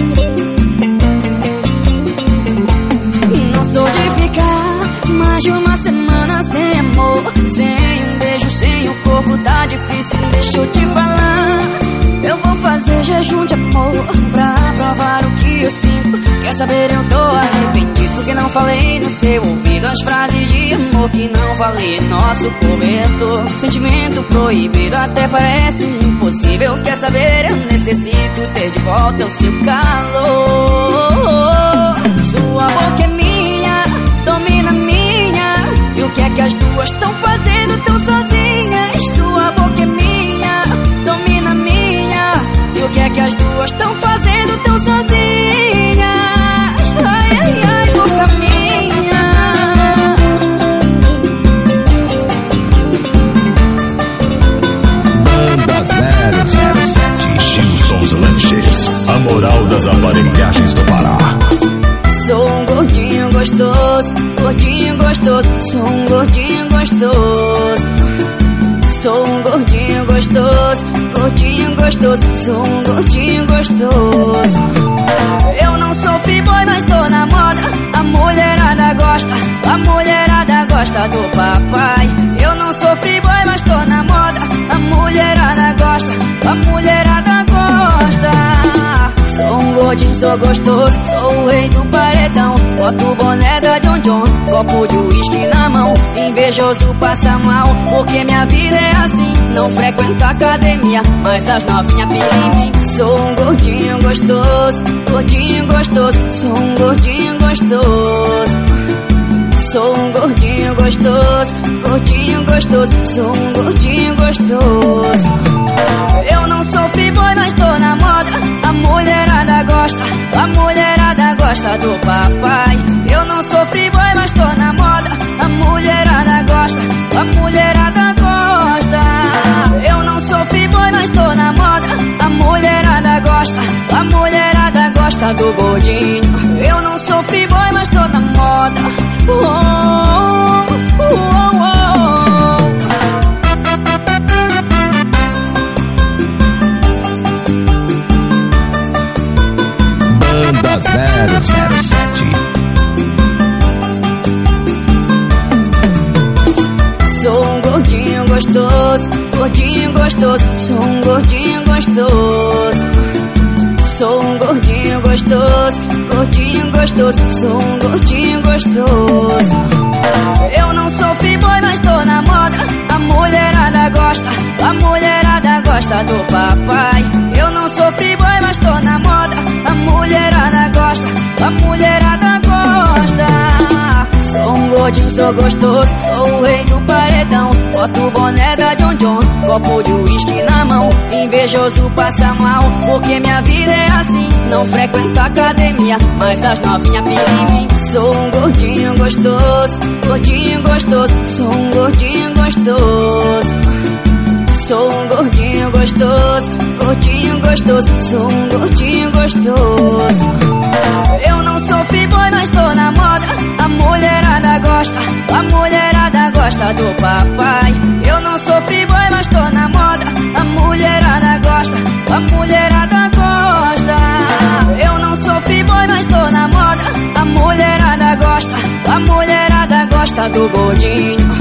Não sou de ficar mais de uma semana sem amor, sem um beijo, sem o corpo, tá difícil, deixa eu te falar. Eu vou fazer jejum de amor pra provar o que eu sinto. Quer saber, eu tô arrependido porque não falei no seu ouvido as frases de amor que não falei em nosso cobertor. Sentimento proibido até parece impossível. Quer saber, eu necessito ter de volta o seu calor. Sua boca é minha, domina minha, e o que é que as duas estão fazendo tão sozinhas? Sua boca é minha, domina minha, e o que é que as duas estão fazendo tão sozinhas? Ai, ai, ai, boca minha. Banda zero zero sete. Gilson's Lanches, a moral das aparelhagens do Pará. Sou um gordinho gostoso, gordinho gostoso, sou um gordinho gostoso. Sou um gordinho gostoso, gordinho gostoso, sou um gordinho gostoso. Eu não sou free-boy, mas tô na moda, a mulherada gosta, a mulherada gosta do papai. Eu não sou free-boy, mas tô na moda, a mulherada gosta, a mulherada gosta. Sou um gordinho, sou gostoso, sou o rei do paredão. Boto o boné da John John, copo de uísque na mão. Invejoso passa mal, porque minha vida é assim. Não frequento academia, mas as novinhas piram em mim. Sou um gordinho gostoso, gordinho gostoso, sou um gordinho gostoso. Sou um gordinho gostoso, gordinho gostoso, sou um gordinho gostoso. Eu não sou free-boy, mas tô na moda, a mulherada gosta, a mulherada gosta do papai. Eu não sou free-boy, mas tô na moda, a mulherada gosta, a mulherada gosta. Eu não sou free-boy, mas tô na moda, a mulherada gosta, a mulherada gosta do gordinho. Eu não sou free-boy, mas tô na moda. Oh, oh, oh, oh. Banda zero zero sete. gordinho gostoso, sou um gordinho gostoso. Sou um gordinho gostoso, gordinho gostoso, sou um gordinho gostoso. Eu não sou free-boy, mas tô na moda. A mulherada gosta, a mulherada gosta do papai. Eu não sou free-boy, mas tô na moda. A mulherada gosta, a mulherada gosta. Sou um gordinho, sou gostoso, sou o rei do paredão. Boto o boné da John John, copo de uísque na mão. Invejoso passa mal, porque minha vida é assim. Não frequento academia, mas as novinhas piram em mim. Sou um gordinho gostoso, gordinho gostoso, sou um gordinho gostoso. Sou um gordinho gostoso, gordinho gostoso, sou um gordinho gostoso. Eu não sou free-boy, mas tô na moda. A mulherada gosta, a mulherada gosta do papai. Eu não sou free-boy, mas tô na moda. A mulherada gosta, a mulherada gosta. Eu não sou free-boy, mas tô na moda. A mulherada gosta, a mulherada gosta do gordinho.